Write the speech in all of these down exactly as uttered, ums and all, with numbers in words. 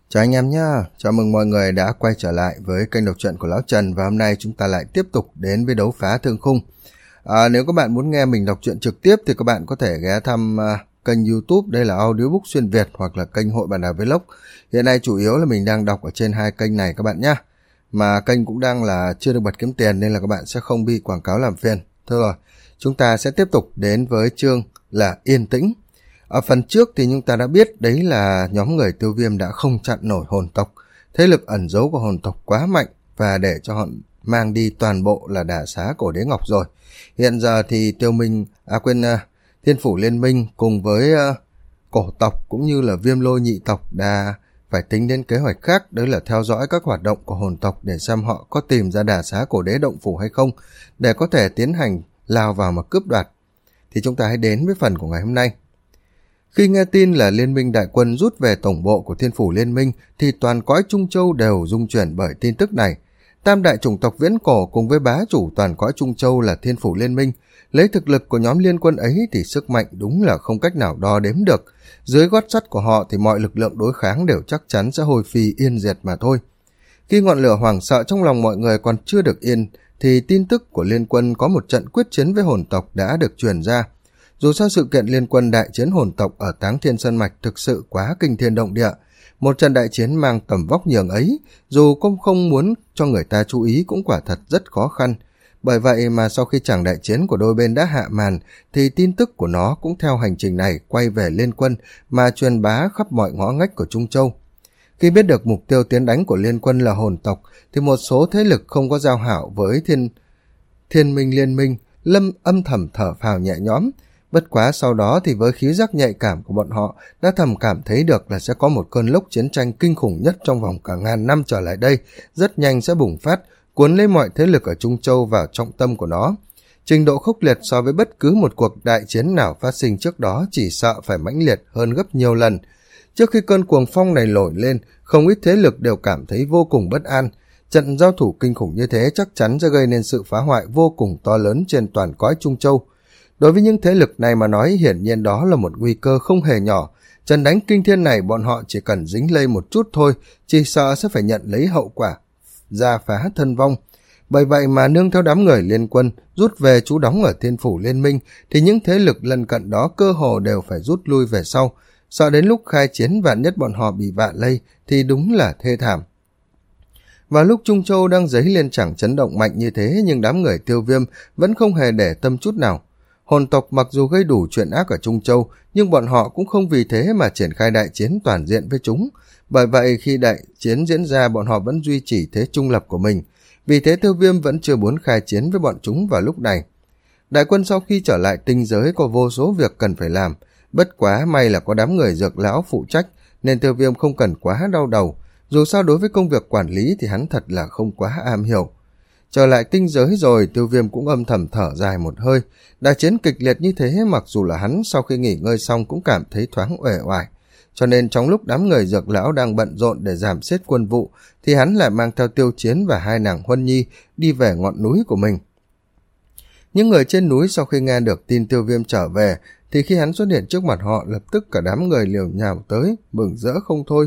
Chào anh em nhá, chào mừng mọi người đã quay trở lại với kênh đọc truyện của Lão Trần và hôm nay chúng ta lại tiếp tục đến với đấu phá thương khung. À, nếu các bạn muốn nghe mình đọc truyện trực tiếp thì các bạn có thể ghé thăm uh, kênh YouTube, đây là Audiobook Xuyên Việt hoặc là kênh Hội Bạn Đọc Vlog. Hiện nay chủ yếu là mình đang đọc ở trên hai kênh này các bạn nhá. Mà kênh cũng đang là chưa được bật kiếm tiền nên là các bạn sẽ không bị quảng cáo làm phiền. Thôi rồi, chúng ta sẽ tiếp tục đến với chương là Yên Tĩnh. Ở phần trước thì chúng ta đã biết đấy là nhóm người Tiêu Viêm đã không chặn nổi hồn tộc. Thế lực ẩn giấu của hồn tộc quá mạnh và để cho họ mang đi toàn bộ là đả xá cổ đế ngọc rồi. Hiện giờ thì Tiêu Minh, à quên, uh, Thiên Phủ Liên Minh cùng với uh, cổ tộc cũng như là Viêm Lôi nhị tộc đã phải tính đến kế hoạch khác, đấy là theo dõi các hoạt động của hồn tộc để xem họ có tìm ra đả xá cổ đế động phủ hay không để có thể tiến hành lao vào mà cướp đoạt. Thì chúng ta hãy đến với phần của ngày hôm nay. Khi nghe tin là Liên minh đại quân rút về tổng bộ của Thiên Phủ Liên minh thì toàn cõi Trung Châu đều rung chuyển bởi tin tức này. Tam đại chủng tộc viễn cổ cùng với bá chủ toàn cõi Trung Châu là Thiên Phủ Liên minh, lấy thực lực của nhóm liên quân ấy thì sức mạnh đúng là không cách nào đo đếm được. Dưới gót sắt của họ thì mọi lực lượng đối kháng đều chắc chắn sẽ hồi phi yên diệt mà thôi. Khi ngọn lửa hoảng sợ trong lòng mọi người còn chưa được yên thì tin tức của liên quân có một trận quyết chiến với hồn tộc đã được truyền ra. Dù sao sự kiện liên quân đại chiến hồn tộc ở Táng Thiên Sơn Mạch thực sự quá kinh thiên động địa. Một trận đại chiến mang tầm vóc nhường ấy, dù cũng không muốn cho người ta chú ý cũng quả thật rất khó khăn. Bởi vậy mà sau khi chàng đại chiến của đôi bên đã hạ màn, thì tin tức của nó cũng theo hành trình này quay về liên quân mà truyền bá khắp mọi ngõ ngách của Trung Châu. Khi biết được mục tiêu tiến đánh của liên quân là hồn tộc, thì một số thế lực không có giao hảo với thiên, thiên minh liên minh, lâm âm thầm thở phào nhẹ nhõm. Bất quá sau đó thì với khí giác nhạy cảm của bọn họ đã thầm cảm thấy được là sẽ có một cơn lốc chiến tranh kinh khủng nhất trong vòng cả ngàn năm trở lại đây, rất nhanh sẽ bùng phát, cuốn lấy mọi thế lực ở Trung Châu vào trọng tâm của nó. Trình độ khốc liệt so với bất cứ một cuộc đại chiến nào phát sinh trước đó chỉ sợ phải mãnh liệt hơn gấp nhiều lần. Trước khi cơn cuồng phong này nổi lên, không ít thế lực đều cảm thấy vô cùng bất an. Trận giao thủ kinh khủng như thế chắc chắn sẽ gây nên sự phá hoại vô cùng to lớn trên toàn cõi Trung Châu. Đối với những thế lực này mà nói, hiển nhiên đó là một nguy cơ không hề nhỏ. Trận đánh kinh thiên này bọn họ chỉ cần dính lây một chút thôi, chỉ sợ sẽ phải nhận lấy hậu quả ra phá thân vong. Bởi vậy mà nương theo đám người liên quân rút về trú đóng ở Thiên Phủ Liên minh thì những thế lực lân cận đó cơ hồ đều phải rút lui về sau. Sợ đến lúc khai chiến vạn nhất bọn họ bị vạ lây thì đúng là thê thảm. Vào lúc Trung Châu đang dấy lên chẳng chấn động mạnh như thế, nhưng đám người Tiêu Viêm vẫn không hề để tâm chút nào. Hồn tộc mặc dù gây đủ chuyện ác ở Trung Châu, nhưng bọn họ cũng không vì thế mà triển khai đại chiến toàn diện với chúng. Bởi vậy khi đại chiến diễn ra, bọn họ vẫn duy trì thế trung lập của mình. Vì thế Tiêu Viêm vẫn chưa muốn khai chiến với bọn chúng vào lúc này. Đại quân sau khi trở lại tinh giới có vô số việc cần phải làm. Bất quá may là có đám người dược lão phụ trách, nên Tiêu Viêm không cần quá đau đầu. Dù sao đối với công việc quản lý thì hắn thật là không quá am hiểu. Trở lại tinh giới rồi, Tiêu Viêm cũng âm thầm thở dài một hơi. Đại chiến kịch liệt như thế, mặc dù là hắn sau khi nghỉ ngơi xong cũng cảm thấy thoáng uể oải. Cho nên trong lúc đám người dược lão đang bận rộn để giảm xếp quân vụ, thì hắn lại mang theo Tiêu Chiến và hai nàng Huân Nhi đi về ngọn núi của mình. Những người trên núi sau khi nghe được tin Tiêu Viêm trở về, thì khi hắn xuất hiện trước mặt họ, lập tức cả đám người liều nhào tới, mừng rỡ không thôi.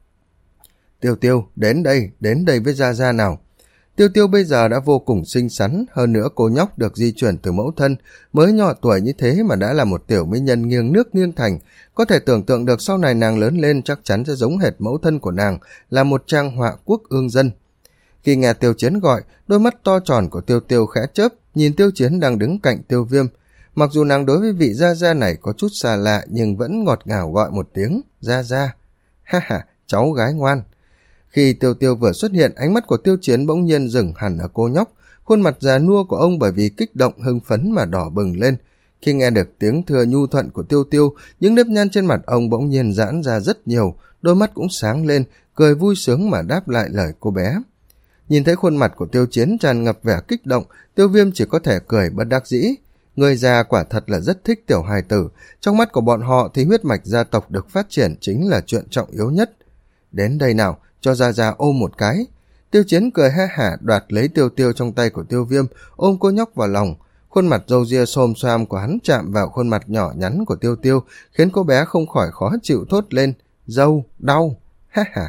Tiêu Tiêu, đến đây, đến đây với Gia Gia nào. Tiêu Tiêu bây giờ đã vô cùng xinh xắn, hơn nữa cô nhóc được di chuyển từ mẫu thân, mới nhỏ tuổi như thế mà đã là một tiểu mỹ nhân nghiêng nước nghiêng thành, có thể tưởng tượng được sau này nàng lớn lên chắc chắn sẽ giống hệt mẫu thân của nàng, là một trang họa quốc ương dân. Khi nghe Tiêu Chiến gọi, đôi mắt to tròn của Tiêu Tiêu khẽ chớp, nhìn Tiêu Chiến đang đứng cạnh Tiêu Viêm. Mặc dù nàng đối với vị Gia Gia này có chút xa lạ nhưng vẫn ngọt ngào gọi một tiếng, Gia Gia. Ha ha, cháu gái ngoan. Khi Tiêu Tiêu vừa xuất hiện, ánh mắt của Tiêu Chiến bỗng nhiên dừng hẳn ở cô nhóc, khuôn mặt già nua của ông bởi vì kích động hưng phấn mà đỏ bừng lên. Khi nghe được tiếng thưa nhu thuận của Tiêu Tiêu, những nếp nhăn trên mặt ông bỗng nhiên giãn ra rất nhiều, đôi mắt cũng sáng lên, cười vui sướng mà đáp lại lời cô bé. Nhìn thấy khuôn mặt của Tiêu Chiến tràn ngập vẻ kích động, Tiêu Viêm chỉ có thể cười bất đắc dĩ. Người già quả thật là rất thích tiểu hài tử, trong mắt của bọn họ thì huyết mạch gia tộc được phát triển chính là chuyện trọng yếu nhất. Đến đây nào, cho Gia Gia ôm một cái. Tiêu Chiến cười ha hả đoạt lấy Tiêu Tiêu trong tay của Tiêu Viêm, ôm cô nhóc vào lòng. Khuôn mặt râu ria xồm xoàm của hắn chạm vào khuôn mặt nhỏ nhắn của Tiêu Tiêu, khiến cô bé không khỏi khó chịu thốt lên, dâu, đau, ha ha.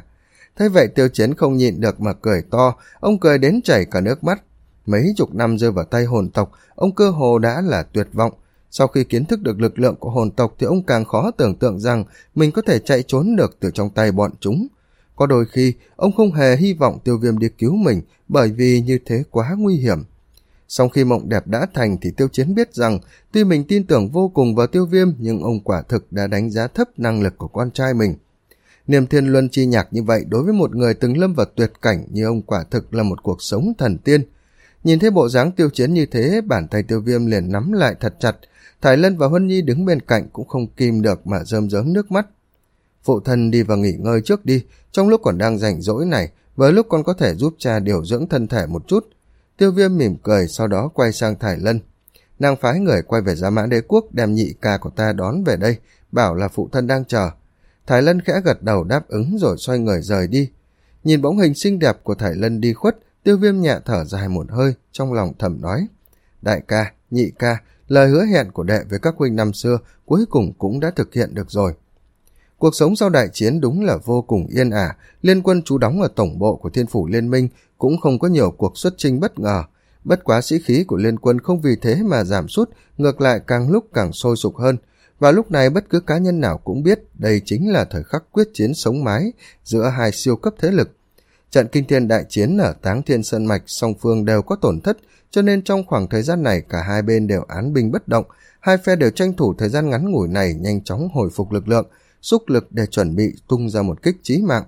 Thế vậy Tiêu Chiến không nhịn được mà cười to, ông cười đến chảy cả nước mắt. Mấy chục năm rơi vào tay hồn tộc, ông cơ hồ đã là tuyệt vọng. Sau khi kiến thức được lực lượng của hồn tộc thì ông càng khó tưởng tượng rằng mình có thể chạy trốn được từ trong tay bọn chúng. Có đôi khi, ông không hề hy vọng Tiêu Viêm đi cứu mình bởi vì như thế quá nguy hiểm. Sau khi mộng đẹp đã thành thì Tiêu Chiến biết rằng tuy mình tin tưởng vô cùng vào Tiêu Viêm nhưng ông quả thực đã đánh giá thấp năng lực của con trai mình. Niềm thiên luân chi nhạc như vậy đối với một người từng lâm vào tuyệt cảnh như ông quả thực là một cuộc sống thần tiên. Nhìn thấy bộ dáng Tiêu Chiến như thế, bàn tay Tiêu Viêm liền nắm lại thật chặt. Thải Lân và Huân Nhi đứng bên cạnh cũng không kìm được mà rơm rớm nước mắt. Phụ thân đi vào nghỉ ngơi trước đi, trong lúc còn đang rảnh rỗi này, với lúc con có thể giúp cha điều dưỡng thân thể một chút. Tiêu Viêm mỉm cười, sau đó quay sang Thải Lân. Nàng phái người quay về Gia Mã Đế Quốc đem nhị ca của ta đón về đây, bảo là phụ thân đang chờ. Thải Lân khẽ gật đầu đáp ứng rồi xoay người rời đi. Nhìn bóng hình xinh đẹp của Thải Lân đi khuất, Tiêu Viêm nhẹ thở dài một hơi, trong lòng thầm nói. Đại ca, nhị ca, lời hứa hẹn của đệ với các huynh năm xưa cuối cùng cũng đã thực hiện được rồi. Cuộc sống sau đại chiến đúng là vô cùng yên ả, liên quân trú đóng ở tổng bộ của Thiên Phủ Liên Minh cũng không có nhiều cuộc xuất chinh bất ngờ. Bất quá sĩ khí của liên quân không vì thế mà giảm sút, ngược lại càng lúc càng sôi sục hơn. Và lúc này bất cứ cá nhân nào cũng biết đây chính là thời khắc quyết chiến sống mái giữa hai siêu cấp thế lực. Trận kinh thiên đại chiến ở Táng Thiên Sơn Mạch song phương đều có tổn thất, cho nên trong khoảng thời gian này cả hai bên đều án binh bất động, hai phe đều tranh thủ thời gian ngắn ngủi này nhanh chóng hồi phục lực lượng, xúc lực để chuẩn bị tung ra một kích chí mạng.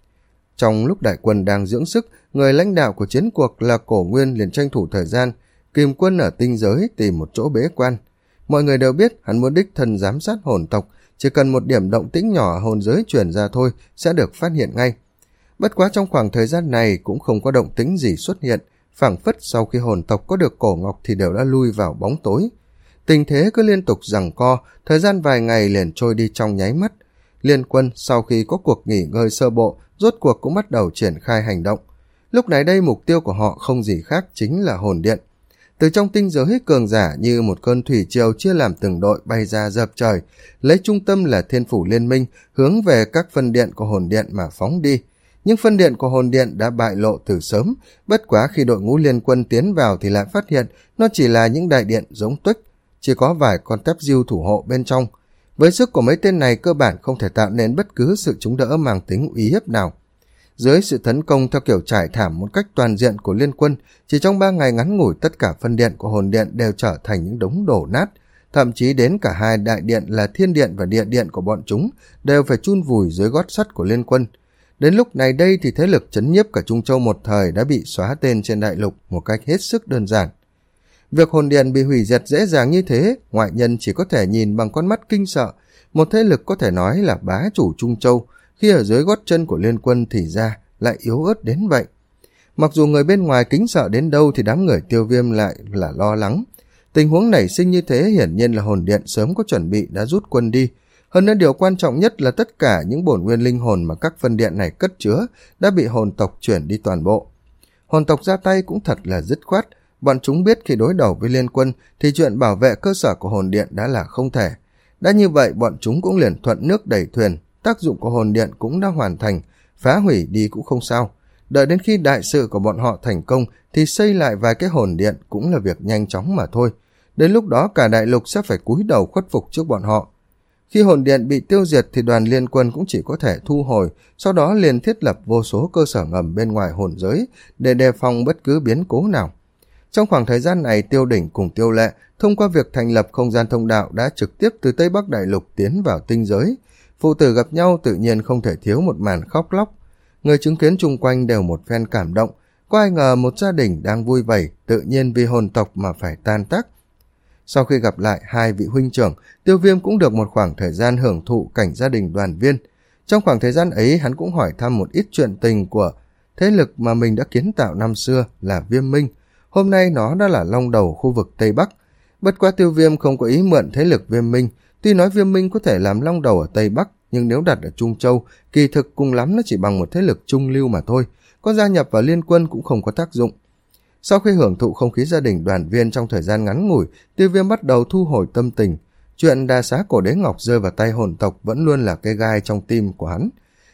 Trong lúc đại quân đang dưỡng sức, người lãnh đạo của chiến cuộc là Cổ Nguyên liền tranh thủ thời gian, kìm quân ở tinh giới tìm một chỗ bế quan. Mọi người đều biết hắn muốn đích thân giám sát hồn tộc, chỉ cần một điểm động tĩnh nhỏ hồn giới truyền ra thôi sẽ được phát hiện ngay. Bất quá trong khoảng thời gian này cũng không có động tĩnh gì xuất hiện, phảng phất sau khi hồn tộc có được cổ ngọc thì đều đã lui vào bóng tối. Tình thế cứ liên tục giằng co, thời gian vài ngày liền trôi đi trong nháy mắt. Liên quân sau khi có cuộc nghỉ ngơi sơ bộ, rốt cuộc cũng bắt đầu triển khai hành động. Lúc này đây mục tiêu của họ không gì khác chính là hồn điện. Từ trong tinh giới cường giả như một cơn thủy triều chia làm từng đội bay ra dập trời, lấy trung tâm là Thiên Phủ Liên Minh, hướng về các phân điện của hồn điện mà phóng đi. Nhưng phân điện của hồn điện đã bại lộ từ sớm, bất quá khi đội ngũ liên quân tiến vào thì lại phát hiện nó chỉ là những đại điện giống tuếch, chỉ có vài con tép diêu thủ hộ bên trong. Với sức của mấy tên này cơ bản không thể tạo nên bất cứ sự chống đỡ mang tính uy hiếp nào. Dưới sự tấn công theo kiểu trải thảm một cách toàn diện của liên quân, chỉ trong ba ngày ngắn ngủi tất cả phân điện của hồn điện đều trở thành những đống đổ nát, thậm chí đến cả hai đại điện là thiên điện và địa điện của bọn chúng đều phải chôn vùi dưới gót sắt của liên quân. Đến lúc này đây thì thế lực trấn nhiếp cả Trung Châu một thời đã bị xóa tên trên đại lục một cách hết sức đơn giản. Việc hồn điện bị hủy diệt dễ dàng như thế, ngoại nhân chỉ có thể nhìn bằng con mắt kinh sợ. Một thế lực có thể nói là bá chủ Trung Châu, khi ở dưới gót chân của liên quân thì ra lại yếu ớt đến vậy. Mặc dù người bên ngoài kính sợ đến đâu thì đám người Tiêu Viêm lại là lo lắng. Tình huống nảy sinh như thế hiển nhiên là hồn điện sớm có chuẩn bị đã rút quân đi. Hơn nữa điều quan trọng nhất là tất cả những bổn nguyên linh hồn mà các phân điện này cất chứa đã bị hồn tộc chuyển đi toàn bộ. Hồn tộc ra tay cũng thật là dứt khoát, bọn chúng biết khi đối đầu với liên quân thì chuyện bảo vệ cơ sở của hồn điện đã là không thể. Đã như vậy bọn chúng cũng liền thuận nước đẩy thuyền, tác dụng của hồn điện cũng đã hoàn thành, phá hủy đi cũng không sao. Đợi đến khi đại sự của bọn họ thành công thì xây lại vài cái hồn điện cũng là việc nhanh chóng mà thôi. Đến lúc đó cả đại lục sẽ phải cúi đầu khuất phục trước bọn họ. Khi hồn điện bị tiêu diệt thì đoàn liên quân cũng chỉ có thể thu hồi, sau đó liền thiết lập vô số cơ sở ngầm bên ngoài hồn giới để đề phòng bất cứ biến cố nào. Trong khoảng thời gian này, Tiêu Đỉnh cùng Tiêu Lệ thông qua việc thành lập không gian thông đạo đã trực tiếp từ Tây Bắc Đại Lục tiến vào tinh giới. Phụ tử gặp nhau tự nhiên không thể thiếu một màn khóc lóc. Người chứng kiến chung quanh đều một phen cảm động, có ai ngờ một gia đình đang vui vầy tự nhiên vì hồn tộc mà phải tan tác. Sau khi gặp lại hai vị huynh trưởng, Tiêu Viêm cũng được một khoảng thời gian hưởng thụ cảnh gia đình đoàn viên. Trong khoảng thời gian ấy hắn cũng hỏi thăm một ít chuyện tình của thế lực mà mình đã kiến tạo năm xưa là Viêm Minh. Hôm nay nó đã là long đầu khu vực Tây Bắc. Bất quá Tiêu Viêm không có ý mượn thế lực Viêm Minh. Tuy nói Viêm Minh có thể làm long đầu ở Tây Bắc, nhưng nếu đặt ở Trung Châu, kỳ thực cùng lắm nó chỉ bằng một thế lực trung lưu mà thôi. Có gia nhập vào liên quân cũng không có tác dụng. Sau khi hưởng thụ không khí gia đình đoàn viên trong thời gian ngắn ngủi, Tiêu Viêm bắt đầu thu hồi tâm tình. Chuyện đa xá cổ đế ngọc rơi vào tay hồn tộc vẫn luôn là cây gai trong tim của hắn.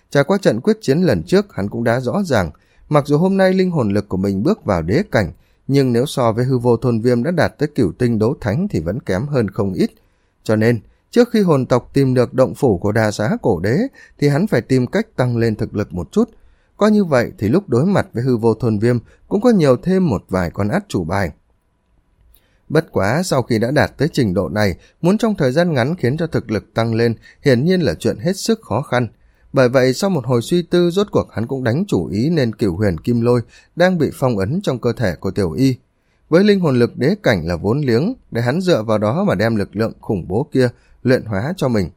Trải qua trận quyết chiến lần trước, hắn cũng đã rõ ràng, mặc dù hôm nay linh hồn lực của mình bước vào đế cảnh, nhưng nếu so với hư vô thôn viêm đã đạt tới cửu tinh đấu thánh thì vẫn kém hơn không ít. Cho nên, trước khi hồn tộc tìm được động phủ của Đà Giá Cổ Đế, thì hắn phải tìm cách tăng lên thực lực một chút. Có như vậy thì lúc đối mặt với hư vô thôn viêm cũng có nhiều thêm một vài con át chủ bài. Bất quá sau khi đã đạt tới trình độ này, muốn trong thời gian ngắn khiến cho thực lực tăng lên hiển nhiên là chuyện hết sức khó khăn. Bởi vậy sau một hồi suy tư, rốt cuộc hắn cũng đánh chủ ý nên cửu huyền kim lôi đang bị phong ấn trong cơ thể của Tiểu Y. Với linh hồn lực đế cảnh là vốn liếng, để hắn dựa vào đó mà đem lực lượng khủng bố kia luyện hóa cho mình.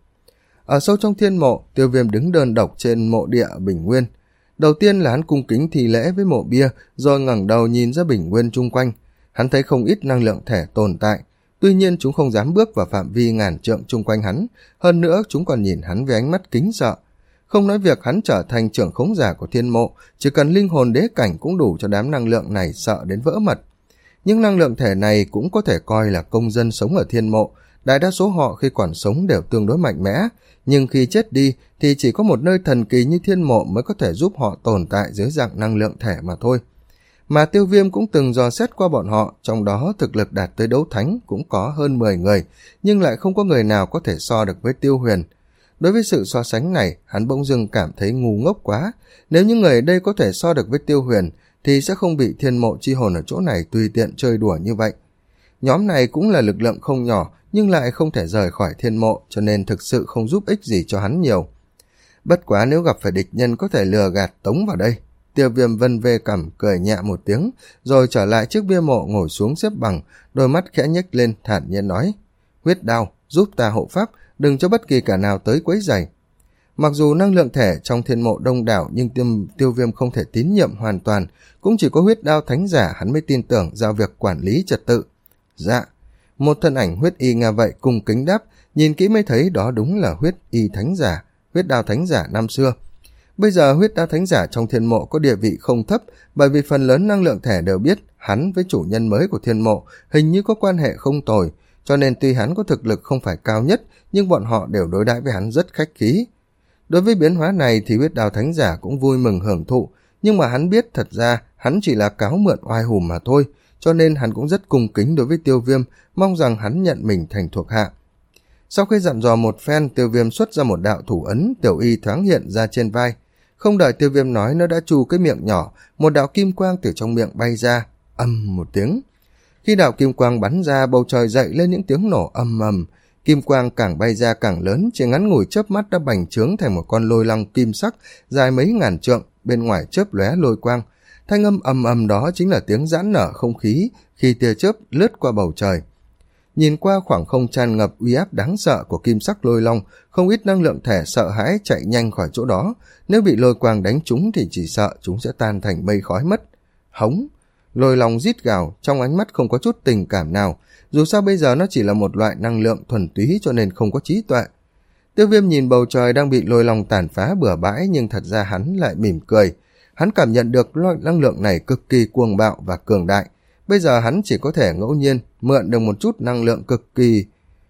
Ở sâu trong thiên mộ, Tiêu Viêm đứng đơn độc trên mộ địa Bình Nguyên. Đầu tiên là hắn cung kính thi lễ với mộ bia, rồi ngẩng đầu nhìn ra Bình Nguyên chung quanh. Hắn thấy không ít năng lượng thể tồn tại, tuy nhiên chúng không dám bước vào phạm vi ngàn trượng chung quanh hắn, hơn nữa chúng còn nhìn hắn với ánh mắt kính sợ. Không nói việc hắn trở thành trưởng khống giả của thiên mộ, chỉ cần linh hồn đế cảnh cũng đủ cho đám năng lượng này sợ đến vỡ mật. Nhưng năng lượng thể này cũng có thể coi là công dân sống ở thiên mộ, đại đa số họ khi còn sống đều tương đối mạnh mẽ, nhưng khi chết đi thì chỉ có một nơi thần kỳ như thiên mộ mới có thể giúp họ tồn tại dưới dạng năng lượng thể mà thôi. Mà Tiêu Viêm cũng từng dò xét qua bọn họ, trong đó thực lực đạt tới đấu thánh cũng có hơn mười người, nhưng lại không có người nào có thể so được với Tiêu Huyền. Đối với sự so sánh này, hắn bỗng dưng cảm thấy ngu ngốc quá. Nếu những người ở đây có thể so được với Tiêu Huyền, thì sẽ không bị thiên mộ chi hồn ở chỗ này tùy tiện chơi đùa như vậy. Nhóm này cũng là lực lượng không nhỏ, nhưng lại không thể rời khỏi thiên mộ, cho nên thực sự không giúp ích gì cho hắn nhiều. Bất quá nếu gặp phải địch nhân có thể lừa gạt tống vào đây. Tiêu Viêm vân vê cằm cười nhẹ một tiếng, rồi trở lại trước bia mộ ngồi xuống xếp bằng, đôi mắt khẽ nhếch lên thản nhiên nói: Huyết đao, giúp ta hộ pháp, đừng cho bất kỳ kẻ nào tới quấy rầy. Mặc dù năng lượng thể trong thiên mộ đông đảo, nhưng tiêu, tiêu Viêm không thể tín nhiệm hoàn toàn, cũng chỉ có huyết đao thánh giả hắn mới tin tưởng giao việc quản lý trật tự. Dạ. Một thân ảnh huyết y nghe vậy cung kính đáp, nhìn kỹ mới thấy đó đúng là huyết y thánh giả, huyết đao thánh giả năm xưa. Bây giờ huyết đao thánh giả trong thiên mộ có địa vị không thấp, bởi vì phần lớn năng lượng thể đều biết hắn với chủ nhân mới của thiên mộ hình như có quan hệ không tồi, cho nên tuy hắn có thực lực không phải cao nhất, nhưng bọn họ đều đối đãi với hắn rất khách khí. Đối với biến hóa này thì huyết đao thánh giả cũng vui mừng hưởng thụ, nhưng mà hắn biết thật ra hắn chỉ là cáo mượn oai hùm mà thôi, cho nên hắn cũng rất cung kính đối với Tiêu Viêm, mong rằng hắn nhận mình thành thuộc hạ. Sau khi dặn dò một phen, Tiêu Viêm xuất ra một đạo thủ ấn, Tiểu Y thoáng hiện ra trên vai. Không đợi Tiêu Viêm nói, nó đã chu cái miệng nhỏ, một đạo kim quang từ trong miệng bay ra, ầm một tiếng. Khi đạo kim quang bắn ra, bầu trời dậy lên những tiếng nổ ầm ầm, kim quang càng bay ra càng lớn, chỉ ngắn ngủi chớp mắt đã bành trướng thành một con lôi long kim sắc dài mấy ngàn trượng, bên ngoài chớp lóe lôi quang. Thanh âm ầm ầm đó chính là tiếng giãn nở không khí khi tia chớp lướt qua bầu trời. Nhìn qua khoảng không tràn ngập uy áp đáng sợ của kim sắc lôi long, không ít năng lượng thể sợ hãi chạy nhanh khỏi chỗ đó. Nếu bị lôi quang đánh trúng thì chỉ sợ chúng sẽ tan thành mây khói mất. Hống! Lôi long rít gào, trong ánh mắt không có chút tình cảm nào. Dù sao bây giờ nó chỉ là một loại năng lượng thuần túy cho nên không có trí tuệ. Tiêu Viêm nhìn bầu trời đang bị lôi long tàn phá bừa bãi, nhưng thật ra hắn lại mỉm cười. Hắn cảm nhận được loại năng lượng này cực kỳ cuồng bạo và cường đại. Bây giờ hắn chỉ có thể ngẫu nhiên mượn được một chút năng lượng cực kỳ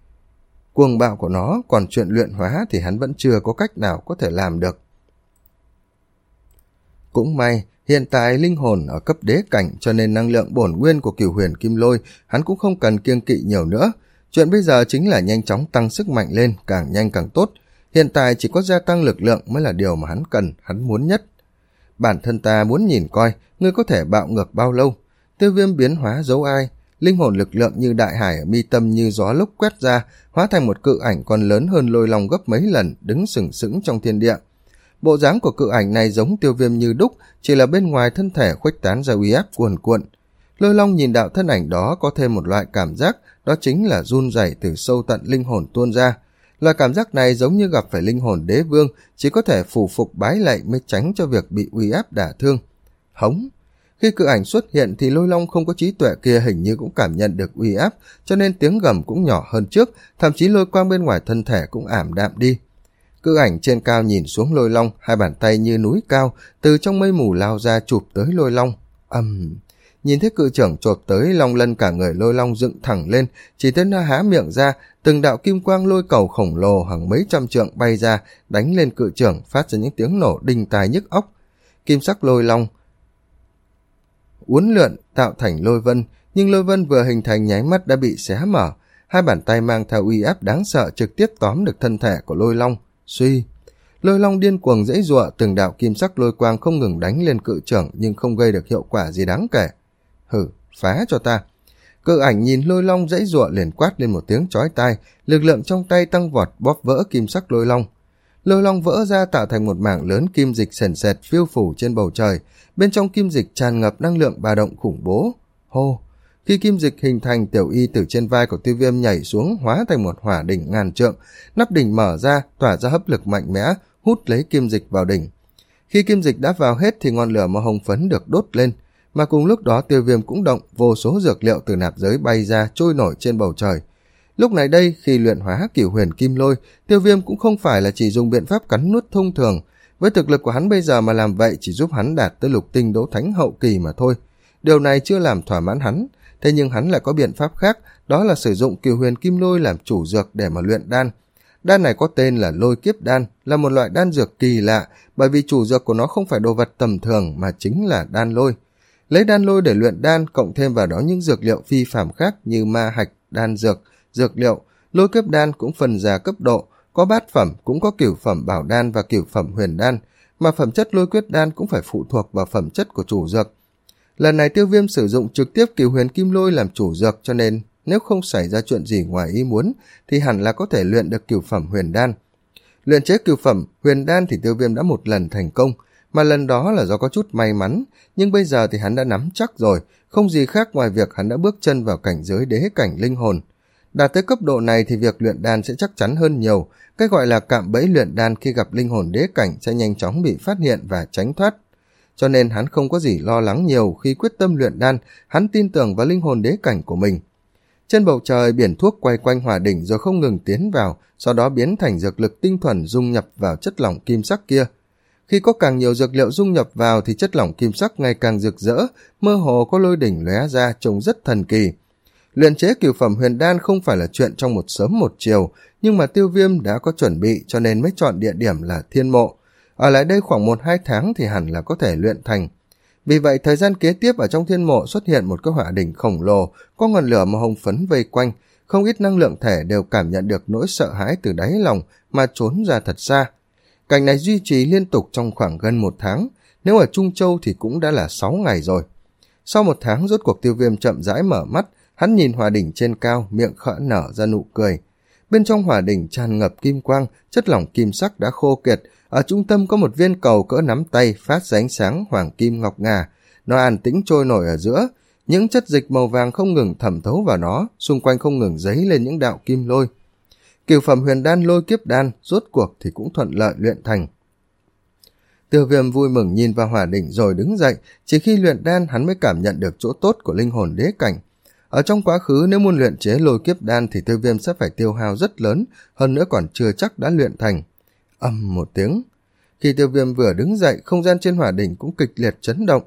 cuồng bạo của nó, còn chuyện luyện hóa thì hắn vẫn chưa có cách nào có thể làm được. Cũng may, hiện tại linh hồn ở cấp đế cảnh, cho nên năng lượng bổn nguyên của cửu huyền kim lôi hắn cũng không cần kiêng kỵ nhiều nữa. Chuyện bây giờ chính là nhanh chóng tăng sức mạnh lên, càng nhanh càng tốt. Hiện tại chỉ có gia tăng lực lượng mới là điều mà hắn cần, hắn muốn nhất. Bản thân ta muốn nhìn coi, ngươi có thể bạo ngược bao lâu. Tiêu Viêm biến hóa dấu ai, linh hồn lực lượng như đại hải ở mi tâm như gió lốc quét ra, hóa thành một cự ảnh còn lớn hơn lôi long gấp mấy lần, đứng sừng sững trong thiên địa. Bộ dáng của cự ảnh này giống Tiêu Viêm như đúc, chỉ là bên ngoài thân thể khuếch tán ra uy áp cuồn cuộn. Lôi long nhìn đạo thân ảnh đó có thêm một loại cảm giác, đó chính là run rẩy từ sâu tận linh hồn tuôn ra. Loại cảm giác này giống như gặp phải linh hồn đế vương, chỉ có thể phủ phục bái lạy mới tránh cho việc bị uy áp đả thương. Hống! Khi cự ảnh xuất hiện thì lôi long không có trí tuệ kia hình như cũng cảm nhận được uy áp, cho nên tiếng gầm cũng nhỏ hơn trước, thậm chí lôi quang bên ngoài thân thể cũng ảm đạm đi. Cự ảnh trên cao nhìn xuống lôi long, hai bàn tay như núi cao, từ trong mây mù lao ra chụp tới lôi long. Ầm! nhìn thấy cự trưởng chộp tới, long lân cả người lôi long dựng thẳng lên, chỉ thấy nó há miệng ra, từng đạo kim quang lôi cầu khổng lồ hàng mấy trăm trượng bay ra, đánh lên cự trưởng, phát ra những tiếng nổ đinh tai nhức óc. Kim sắc lôi long uốn lượn tạo thành lôi vân, nhưng lôi vân vừa hình thành nháy mắt đã bị xé mở, hai bàn tay mang theo uy áp đáng sợ trực tiếp tóm được thân thể của lôi long. Suy, lôi long điên cuồng giãy giụa, từng đạo kim sắc lôi quang không ngừng đánh lên cự trưởng nhưng không gây được hiệu quả gì đáng kể. Hử, phá cho ta. Cự ảnh nhìn lôi long giãy giụa liền quát lên một tiếng chói tai, lực lượng trong tay tăng vọt bóp vỡ kim sắc lôi long. Lôi long vỡ ra tạo thành một mảng lớn kim dịch sền sệt phiêu phủ trên bầu trời, bên trong kim dịch tràn ngập năng lượng ba động khủng bố. Hô, khi kim dịch hình thành, Tiểu Y từ trên vai của Tiêu Viêm nhảy xuống, hóa thành một hỏa đỉnh ngàn trượng, nắp đỉnh mở ra, tỏa ra hấp lực mạnh mẽ, hút lấy kim dịch vào đỉnh. Khi kim dịch đã vào hết thì ngọn lửa màu hồng phấn được đốt lên, mà cùng lúc đó Tiêu Viêm cũng động, vô số dược liệu từ nạp giới bay ra trôi nổi trên bầu trời. Lúc này đây, khi luyện hóa Cửu Huyền Kim Lôi, Tiêu Viêm cũng không phải là chỉ dùng biện pháp cắn nuốt thông thường, với thực lực của hắn bây giờ mà làm vậy chỉ giúp hắn đạt tới lục tinh đấu thánh hậu kỳ mà thôi. Điều này chưa làm thỏa mãn hắn, thế nhưng hắn lại có biện pháp khác, đó là sử dụng Cửu Huyền Kim Lôi làm chủ dược để mà luyện đan. Đan này có tên là Lôi Kiếp Đan, là một loại đan dược kỳ lạ, bởi vì chủ dược của nó không phải đồ vật tầm thường mà chính là đan lôi. Lấy đan lôi để luyện đan, cộng thêm vào đó những dược liệu phi phàm khác như ma hạch, đan dược, dược liệu, Lôi Kiếp Đan cũng phân ra cấp độ, có bát phẩm, cũng có cửu phẩm bảo đan và cửu phẩm huyền đan, mà phẩm chất Lôi Kiếp Đan cũng phải phụ thuộc vào phẩm chất của chủ dược. Lần này Tiêu Viêm sử dụng trực tiếp Cửu Huyền Kim Lôi làm chủ dược, cho nên nếu không xảy ra chuyện gì ngoài ý muốn thì hẳn là có thể luyện được cửu phẩm huyền đan. Luyện chế cửu phẩm huyền đan thì Tiêu Viêm đã một lần thành công, mà lần đó là do có chút may mắn, nhưng bây giờ thì hắn đã nắm chắc rồi, không gì khác ngoài việc hắn đã bước chân vào cảnh giới đế cảnh linh hồn. Đạt tới cấp độ này thì việc luyện đan sẽ chắc chắn hơn nhiều, cái gọi là cạm bẫy luyện đan khi gặp linh hồn đế cảnh sẽ nhanh chóng bị phát hiện và tránh thoát. Cho nên hắn không có gì lo lắng nhiều khi quyết tâm luyện đan, hắn tin tưởng vào linh hồn đế cảnh của mình. Trên bầu trời biển thuốc quay quanh hỏa đỉnh rồi không ngừng tiến vào, sau đó biến thành dược lực tinh thuần dung nhập vào chất lỏng kim sắc kia. Khi có càng nhiều dược liệu dung nhập vào thì chất lỏng kim sắc ngày càng rực rỡ, mơ hồ có lôi đỉnh lóe ra trông rất thần kỳ. Luyện chế cửu phẩm huyền đan không phải là chuyện trong một sớm một chiều, nhưng mà Tiêu Viêm đã có chuẩn bị cho nên mới chọn địa điểm là thiên mộ. Ở lại đây khoảng một hai tháng thì hẳn là có thể luyện thành. Vì vậy thời gian kế tiếp ở trong thiên mộ xuất hiện một cái hỏa đỉnh khổng lồ, có ngọn lửa màu hồng phấn vây quanh, không ít năng lượng thể đều cảm nhận được nỗi sợ hãi từ đáy lòng mà trốn ra thật xa. Cảnh này duy trì liên tục trong khoảng gần một tháng, nếu ở Trung Châu thì cũng đã là sáu ngày rồi. Sau một tháng rốt cuộc Tiêu Viêm chậm rãi mở mắt, hắn nhìn hỏa đỉnh trên cao, miệng khẽ nở ra nụ cười. Bên trong hỏa đỉnh tràn ngập kim quang, chất lỏng kim sắc đã khô kiệt, ở trung tâm có một viên cầu cỡ nắm tay phát ra ánh sáng hoàng kim ngọc ngà, nó an tĩnh trôi nổi ở giữa, những chất dịch màu vàng không ngừng thẩm thấu vào nó, xung quanh không ngừng dấy lên những đạo kim lôi. Cửu phẩm huyền đan Lôi Kiếp Đan rốt cuộc thì cũng thuận lợi luyện thành. Tiêu Viêm vui mừng nhìn vào hỏa đỉnh rồi đứng dậy, chỉ khi luyện đan hắn mới cảm nhận được chỗ tốt của linh hồn đế cảnh. Ở trong quá khứ nếu muốn luyện chế Lôi Kiếp Đan thì Tiêu Viêm sẽ phải tiêu hao rất lớn, hơn nữa còn chưa chắc đã luyện thành. Ầm một tiếng, khi Tiêu Viêm vừa đứng dậy, không gian trên hỏa đỉnh cũng kịch liệt chấn động.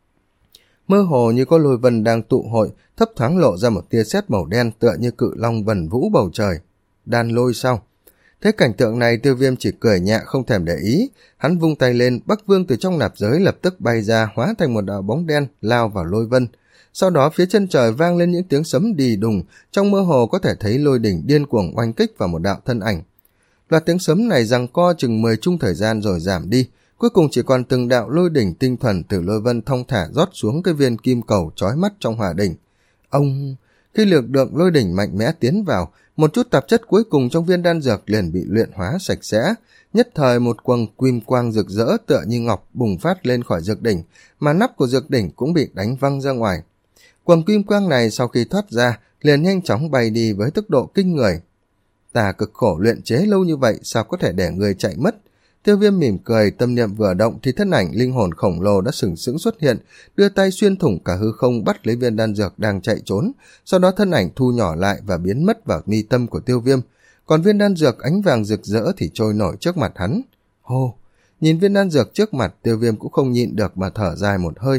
Mơ hồ như có lôi vân đang tụ hội, thấp thoáng lộ ra một tia sét màu đen tựa như cự long vần vũ bầu trời. Đan lôi sao? Thế cảnh tượng này Tiêu Viêm chỉ cười nhẹ không thèm để ý, hắn vung tay lên, Bắc Vương từ trong nạp giới lập tức bay ra, hóa thành một đạo bóng đen lao vào lôi vân. Sau đó phía chân trời vang lên những tiếng sấm đì đùng, trong mơ hồ có thể thấy lôi đỉnh điên cuồng oanh kích vào một đạo thân ảnh. Loạt tiếng sấm này giằng co chừng mười chung thời gian rồi giảm đi, cuối cùng chỉ còn từng đạo lôi đỉnh tinh thuần từ lôi vân thong thả rót xuống cái viên kim cầu chói mắt trong hỏa đỉnh. Ông... Khi lực lượng lôi đỉnh mạnh mẽ tiến vào, một chút tạp chất cuối cùng trong viên đan dược liền bị luyện hóa sạch sẽ, nhất thời một quầng kim quang rực rỡ tựa như ngọc bùng phát lên khỏi dược đỉnh, mà nắp của dược đỉnh cũng bị đánh văng ra ngoài. Quầng kim quang này sau khi thoát ra liền nhanh chóng bay đi với tốc độ kinh người. Ta cực khổ luyện chế lâu như vậy sao có thể để người chạy mất? Tiêu Viêm mỉm cười, tâm niệm vừa động thì thân ảnh linh hồn khổng lồ đã sừng sững xuất hiện, đưa tay xuyên thủng cả hư không bắt lấy viên đan dược đang chạy trốn, sau đó thân ảnh thu nhỏ lại và biến mất vào mi tâm của Tiêu Viêm, còn viên đan dược ánh vàng rực rỡ thì trôi nổi trước mặt hắn. Hô, nhìn viên đan dược trước mặt, Tiêu Viêm cũng không nhịn được mà thở dài một hơi.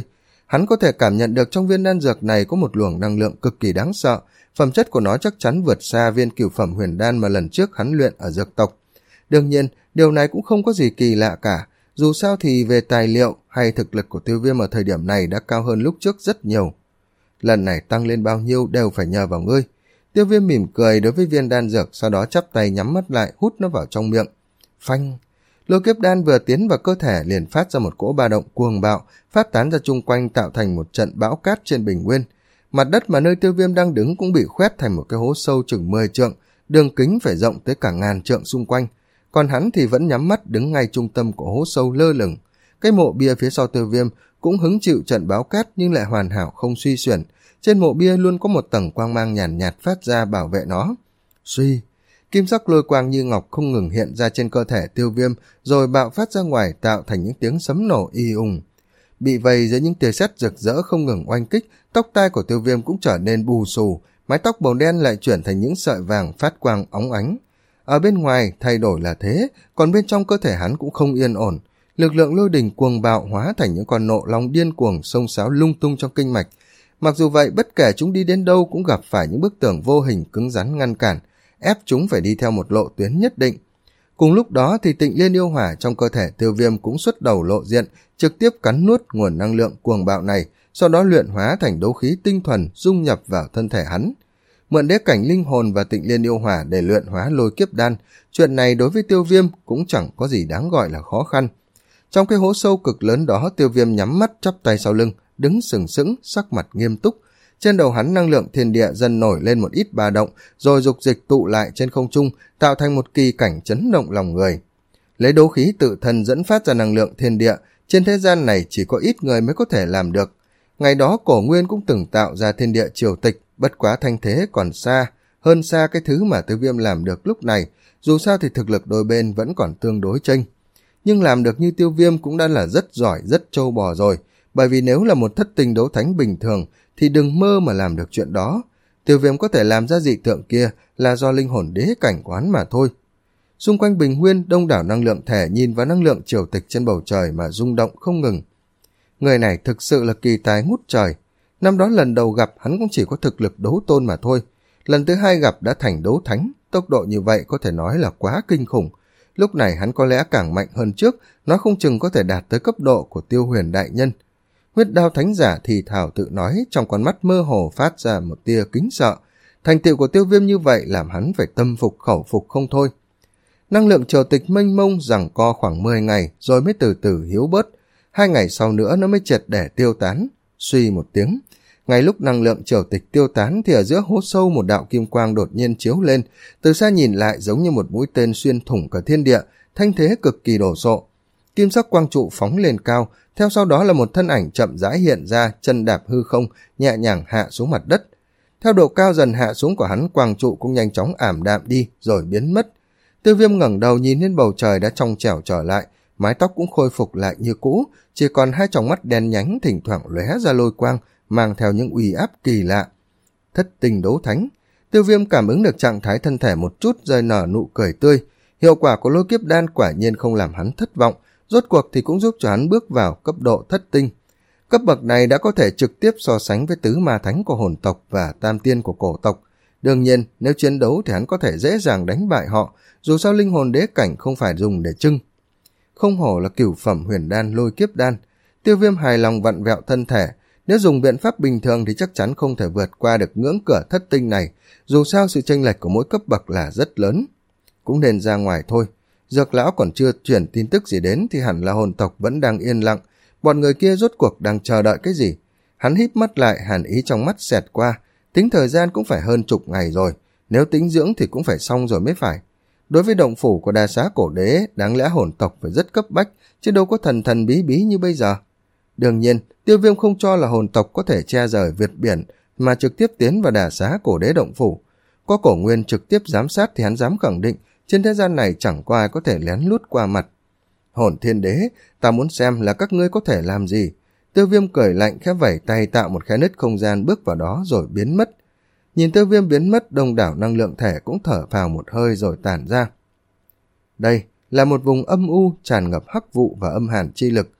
Hắn có thể cảm nhận được trong viên đan dược này có một luồng năng lượng cực kỳ đáng sợ, phẩm chất của nó chắc chắn vượt xa viên cửu phẩm huyền đan mà lần trước hắn luyện ở dược tộc. Đương nhiên, điều này cũng không có gì kỳ lạ cả, dù sao thì về tài liệu hay thực lực của Tiêu Viêm ở thời điểm này đã cao hơn lúc trước rất nhiều. Lần này tăng lên bao nhiêu đều phải nhờ vào ngươi. Tiêu Viêm mỉm cười đối với viên đan dược, sau đó chắp tay nhắm mắt lại hút nó vào trong miệng. Phanh! Lôi kiếp đan vừa tiến vào cơ thể liền phát ra một cỗ ba động cuồng bạo, phát tán ra chung quanh tạo thành một trận bão cát trên bình nguyên. Mặt đất mà nơi Tiêu Viêm đang đứng cũng bị khoét thành một cái hố sâu chừng mười trượng, đường kính phải rộng tới cả ngàn trượng xung quanh. Còn hắn thì vẫn nhắm mắt đứng ngay trung tâm của hố sâu lơ lửng. Cái mộ bia phía sau Tiêu Viêm cũng hứng chịu trận bão cát nhưng lại hoàn hảo không suy xuyển. Trên mộ bia luôn có một tầng quang mang nhàn nhạt, nhạt phát ra bảo vệ nó. Suy! Kim sắc lôi quang như ngọc không ngừng hiện ra trên cơ thể Tiêu Viêm, rồi bạo phát ra ngoài tạo thành những tiếng sấm nổ y ùng. Bị vây dưới những tia sét rực rỡ không ngừng oanh kích, tóc tai của Tiêu Viêm cũng trở nên bù xù, mái tóc màu đen lại chuyển thành những sợi vàng phát quang óng ánh. Ở bên ngoài thay đổi là thế, còn bên trong cơ thể hắn cũng không yên ổn. Lực lượng lôi đình cuồng bạo hóa thành những con nộ long điên cuồng xông xáo lung tung trong kinh mạch. Mặc dù vậy, bất kể chúng đi đến đâu cũng gặp phải những bức tường vô hình cứng rắn ngăn cản, ép chúng phải đi theo một lộ tuyến nhất định. Cùng lúc đó thì Tịnh Liên yêu hỏa trong cơ thể Tiêu Viêm cũng xuất đầu lộ diện, trực tiếp cắn nuốt nguồn năng lượng cuồng bạo này, sau đó luyện hóa thành đấu khí tinh thuần dung nhập vào thân thể hắn. Mượn đế cảnh linh hồn và Tịnh Liên yêu hỏa để luyện hóa lôi kiếp đan, chuyện này đối với Tiêu Viêm cũng chẳng có gì đáng gọi là khó khăn. Trong cái hố sâu cực lớn đó, Tiêu Viêm nhắm mắt chắp tay sau lưng, đứng sừng sững, sắc mặt nghiêm túc. Trên đầu hắn năng lượng thiên địa dần nổi lên một ít ba động, rồi dục dịch tụ lại trên không trung, tạo thành một kỳ cảnh chấn động lòng người. Lấy đấu khí tự thân dẫn phát ra năng lượng thiên địa, trên thế gian này chỉ có ít người mới có thể làm được. Ngày đó Cổ Nguyên cũng từng tạo ra thiên địa triều tịch, bất quá thanh thế còn xa, hơn xa cái thứ mà Tiêu Viêm làm được lúc này, dù sao thì thực lực đôi bên vẫn còn tương đối chênh. Nhưng làm được như Tiêu Viêm cũng đã là rất giỏi, rất trâu bò rồi, bởi vì nếu là một thất tinh đấu thánh bình thường thì đừng mơ mà làm được chuyện đó. Tiêu Viêm có thể làm ra dị tượng kia là do linh hồn đế cảnh quán mà thôi. Xung quanh bình nguyên, đông đảo năng lượng thể nhìn vào năng lượng triều tịch trên bầu trời mà rung động không ngừng. Người này thực sự là kỳ tài ngút trời. Năm đó lần đầu gặp hắn cũng chỉ có thực lực đấu tôn mà thôi. Lần thứ hai gặp đã thành đấu thánh, tốc độ như vậy có thể nói là quá kinh khủng. Lúc này hắn có lẽ càng mạnh hơn trước, nó không chừng có thể đạt tới cấp độ của Tiêu Huyền đại nhân. Huyết Đao thánh giả thì thảo tự nói, trong con mắt mơ hồ phát ra một tia kính sợ. Thành tựu của Tiêu Viêm như vậy làm hắn phải tâm phục khẩu phục không thôi. Năng lượng triều tịch mênh mông giằng co khoảng mười ngày rồi mới từ từ hiếu bớt. Hai ngày sau nữa nó mới triệt để tiêu tán. Suy một tiếng, ngay lúc năng lượng triều tịch tiêu tán thì ở giữa hố sâu một đạo kim quang đột nhiên chiếu lên, từ xa nhìn lại giống như một mũi tên xuyên thủng cả thiên địa, thanh thế cực kỳ đồ sộ. Kim sắc quang trụ phóng lên cao, theo sau đó là một thân ảnh chậm rãi hiện ra, chân đạp hư không, nhẹ nhàng hạ xuống mặt đất. Theo độ cao dần hạ xuống của hắn, quang trụ cũng nhanh chóng ảm đạm đi rồi biến mất. Tiêu Viêm ngẩng đầu nhìn lên bầu trời đã trong trẻo trở lại, mái tóc cũng khôi phục lại như cũ, chỉ còn hai tròng mắt đen nhánh thỉnh thoảng lóe ra lôi quang, mang theo những uy áp kỳ lạ. Thất tinh đấu thánh. Tiêu Viêm cảm ứng được trạng thái thân thể một chút rồi nở nụ cười tươi. Hiệu quả của lôi kiếp đan quả nhiên không làm hắn thất vọng, rốt cuộc thì cũng giúp cho hắn bước vào cấp độ thất tinh. Cấp bậc này đã có thể trực tiếp so sánh với tứ ma thánh của hồn tộc và tam tiên của cổ tộc. Đương nhiên, nếu chiến đấu thì hắn có thể dễ dàng đánh bại họ, dù sao linh hồn đế cảnh không phải dùng để trưng. Không hổ là cửu phẩm huyền đan lôi kiếp đan. Tiêu Viêm hài lòng vặn vẹo thân thể. Nếu dùng biện pháp bình thường thì chắc chắn không thể vượt qua được ngưỡng cửa thất tinh này, dù sao sự chênh lệch của mỗi cấp bậc là rất lớn. Cũng nên ra ngoài thôi. Dược lão còn chưa chuyển tin tức gì đến thì hẳn là hồn tộc vẫn đang yên lặng. Bọn người kia rốt cuộc đang chờ đợi cái gì? Hắn híp mắt lại, hàn ý trong mắt xẹt qua. Tính thời gian cũng phải hơn chục ngày rồi. Nếu tính dưỡng thì cũng phải xong rồi mới phải. Đối với động phủ của Đa Xá Cổ Đế, đáng lẽ hồn tộc phải rất cấp bách, chứ đâu có thần thần bí bí như bây giờ. Đương nhiên, Tiêu Viêm không cho là hồn tộc có thể che rời vượt biển, mà trực tiếp tiến vào Đa Xá Cổ Đế động phủ. Có Cổ Nguyên trực tiếp giám sát thì hắn dám khẳng định, trên thế gian này chẳng có ai có thể lén lút qua mặt. Hồn Thiên Đế, ta muốn xem là các ngươi có thể làm gì. Tiêu Viêm cười lạnh khẽ vẩy tay tạo một khe nứt không gian bước vào đó rồi biến mất. Nhìn Tiêu Viêm biến mất, đông đảo năng lượng thể cũng thở phào một hơi rồi tản ra. Đây là một vùng âm u tràn ngập hắc vụ và âm hàn chi lực.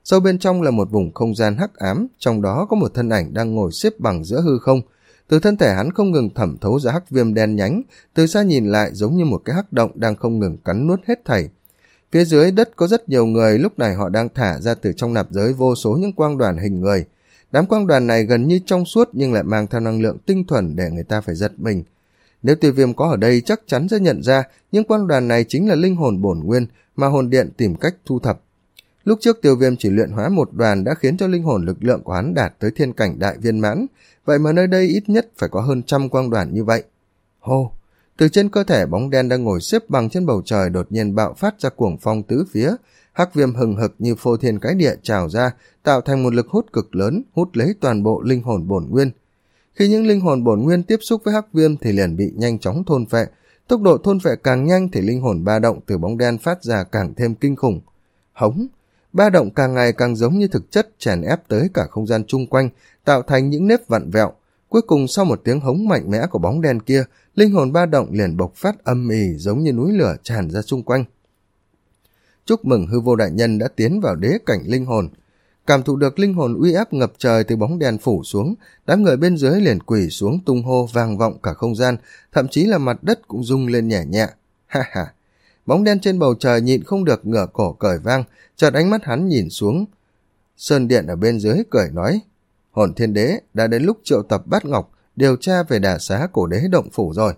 Sâu bên trong là một vùng không gian hắc ám, trong đó có một thân ảnh đang ngồi xếp bằng giữa hư không. Từ thân thể hắn không ngừng thẩm thấu ra hắc viêm đen nhánh, từ xa nhìn lại giống như một cái hắc động đang không ngừng cắn nuốt hết thảy. Phía dưới đất có rất nhiều người, lúc này họ đang thả ra từ trong nạp giới vô số những quang đoàn hình người. Đám quang đoàn này gần như trong suốt nhưng lại mang theo năng lượng tinh thuần để người ta phải giật mình. Nếu Tiêu Viêm có ở đây chắc chắn sẽ nhận ra những quang đoàn này chính là linh hồn bổn nguyên mà hồn điện tìm cách thu thập. Lúc trước Tiêu Viêm chỉ luyện hóa một đoàn đã khiến cho linh hồn lực lượng của hắn đạt tới thiên cảnh đại viên mãn, vậy mà nơi đây ít nhất phải có hơn trăm quang đoàn như vậy. Hô! Từ trên cơ thể bóng đen đang ngồi xếp bằng trên bầu trời đột nhiên bạo phát ra cuồng phong tứ phía, hắc viêm hừng hực như phô thiên cái địa trào ra, tạo thành một lực hút cực lớn, hút lấy toàn bộ linh hồn bổn nguyên. Khi những linh hồn bổn nguyên tiếp xúc với hắc viêm thì liền bị nhanh chóng thôn phệ, tốc độ thôn phệ càng nhanh thì linh hồn ba động từ bóng đen phát ra càng thêm kinh khủng. Hống! Ba động càng ngày càng giống như thực chất chèn ép tới cả không gian chung quanh, tạo thành những nếp vặn vẹo. Cuối cùng sau một tiếng hống mạnh mẽ của bóng đen kia, linh hồn ba động liền bộc phát âm ỉ giống như núi lửa tràn ra xung quanh. Chúc mừng Hư Vô đại nhân đã tiến vào đế cảnh linh hồn. Cảm thụ được linh hồn uy áp ngập trời từ bóng đen phủ xuống, đám người bên dưới liền quỳ xuống tung hô vang vọng cả không gian, thậm chí là mặt đất cũng rung lên nhẹ nhẹ. Ha ha! Bóng đen trên bầu trời nhịn không được ngửa cổ cởi vang, chợt ánh mắt hắn nhìn xuống. Sơn Điện ở bên dưới cười nói, Hồn Thiên Đế đã đến lúc triệu tập Bát Ngọc điều tra về đả xá cổ đế động phủ rồi.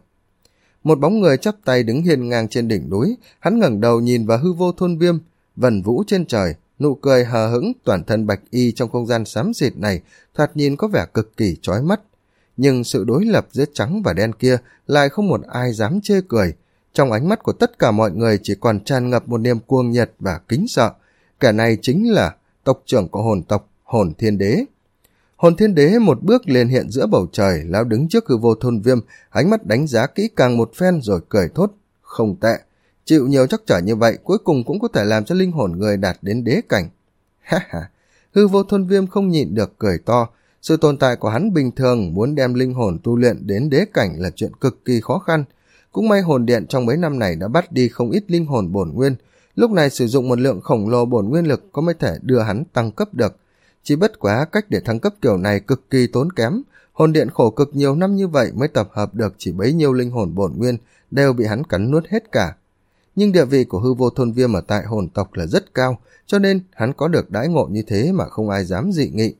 Một bóng người chắp tay đứng hiên ngang trên đỉnh núi, hắn ngẩng đầu nhìn vào Hư Vô Thôn Viêm, vần vũ trên trời, nụ cười hờ hững, toàn thân bạch y trong không gian xám xịt này thoạt nhìn có vẻ cực kỳ chói mắt. Nhưng sự đối lập giữa trắng và đen kia lại không một ai dám chê cười. Trong ánh mắt của tất cả mọi người chỉ còn tràn ngập một niềm cuồng nhiệt và kính sợ. Kẻ này chính là tộc trưởng của hồn tộc, Hồn Thiên Đế. Hồn Thiên Đế một bước liền hiện giữa bầu trời, lão đứng trước Hư Vô Thôn Viêm, ánh mắt đánh giá kỹ càng một phen rồi cười thốt, không tệ, chịu nhiều trắc trở như vậy cuối cùng cũng có thể làm cho linh hồn người đạt đến đế cảnh. Ha ha! Hư Vô Thôn Viêm không nhịn được cười to, sự tồn tại của hắn bình thường muốn đem linh hồn tu luyện đến đế cảnh là chuyện cực kỳ khó khăn. Cũng may hồn điện trong mấy năm này đã bắt đi không ít linh hồn bổn nguyên, lúc này sử dụng một lượng khổng lồ bổn nguyên lực có mới thể đưa hắn tăng cấp được. Chỉ bất quá cách để thăng cấp kiểu này cực kỳ tốn kém, hồn điện khổ cực nhiều năm như vậy mới tập hợp được chỉ bấy nhiêu linh hồn bổn nguyên đều bị hắn cắn nuốt hết cả. Nhưng địa vị của Hư Vô Thôn Viêm ở tại hồn tộc là rất cao, cho nên hắn có được đãi ngộ như thế mà không ai dám dị nghị.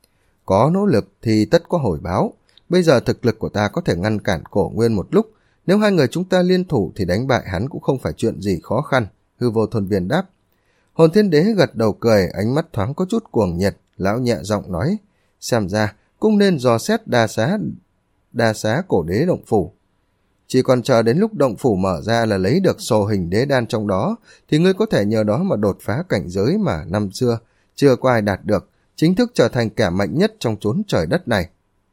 Có nỗ lực thì tất có hồi báo, bây giờ thực lực của ta có thể ngăn cản Cổ Nguyên một lúc, nếu hai người chúng ta liên thủ thì đánh bại hắn cũng không phải chuyện gì khó khăn, Hư Vô Thôn Viêm đáp. Hồn Thiên Đế gật đầu cười, ánh mắt thoáng có chút cuồng nhiệt, lão nhẹ giọng nói, xem ra cũng nên dò xét đa xá đa xá cổ đế động phủ. Chỉ còn chờ đến lúc động phủ mở ra là lấy được sổ hình đế đan trong đó, thì ngươi có thể nhờ đó mà đột phá cảnh giới mà năm xưa chưa có ai đạt được, chính thức trở thành kẻ mạnh nhất trong chốn trời đất này.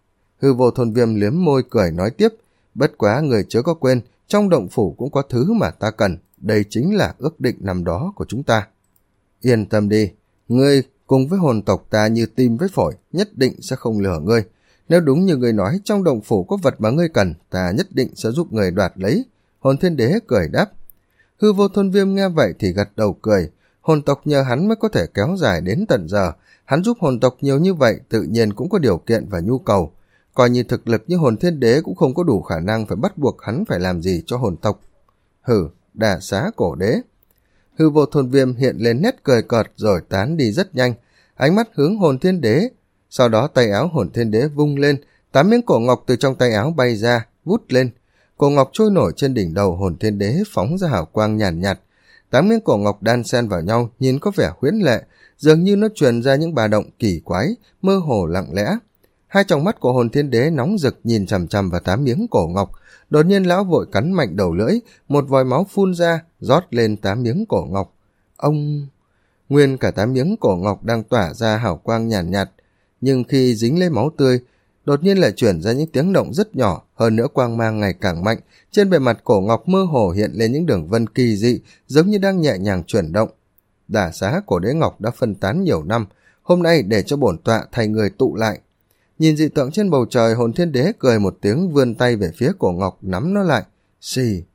Hư Vô Thôn Viêm liếm môi cười nói tiếp, bất quá người chớ có quên, trong động phủ cũng có thứ mà ta cần, đây chính là ước định năm đó của chúng ta. Yên tâm đi, ngươi cùng với hồn tộc ta như tim với phổi, nhất định sẽ không lừa ngươi. Nếu đúng như ngươi nói trong động phủ có vật mà ngươi cần, ta nhất định sẽ giúp ngươi đoạt lấy. Hồn Thiên Đế cười đáp. Hư Vô Thôn Viêm nghe vậy thì gật đầu cười, hồn tộc nhờ hắn mới có thể kéo dài đến tận giờ, hắn giúp hồn tộc nhiều như vậy tự nhiên cũng có điều kiện và nhu cầu. Coi như thực lực như Hồn Thiên Đế cũng không có đủ khả năng phải bắt buộc hắn phải làm gì cho hồn tộc. Hử, đả xá cổ đế. Hư Vô Thôn Viêm hiện lên nét cười cợt rồi tán đi rất nhanh, ánh mắt hướng Hồn Thiên Đế. Sau đó tay áo Hồn Thiên Đế vung lên, tám miếng cổ ngọc từ trong tay áo bay ra, vút lên. Cổ ngọc trôi nổi trên đỉnh đầu Hồn Thiên Đế phóng ra hào quang nhàn nhạt, nhạt. Tám miếng cổ ngọc đan xen vào nhau, nhìn có vẻ huyễn lệ, dường như nó truyền ra những bà động kỳ quái, mơ hồ lặng lẽ. Hai tròng mắt của Hồn Thiên Đế nóng rực nhìn chằm chằm vào tám miếng cổ ngọc, đột nhiên lão vội cắn mạnh đầu lưỡi, một vòi máu phun ra, rót lên tám miếng cổ ngọc. Ông... Nguyên cả tám miếng cổ ngọc đang tỏa ra hào quang nhàn nhạt, nhạt, nhưng khi dính lấy máu tươi, đột nhiên lại chuyển ra những tiếng động rất nhỏ, hơn nữa quang mang ngày càng mạnh, trên bề mặt cổ ngọc mơ hồ hiện lên những đường vân kỳ dị, giống như đang nhẹ nhàng chuyển động. Đả xá cổ đế ngọc đã phân tán nhiều năm, hôm nay để cho bổn tọa thay người tụ lại. Nhìn dị tượng trên bầu trời, Hồn Thiên Đế cười một tiếng vươn tay về phía cổ ngọc nắm nó lại. Xì!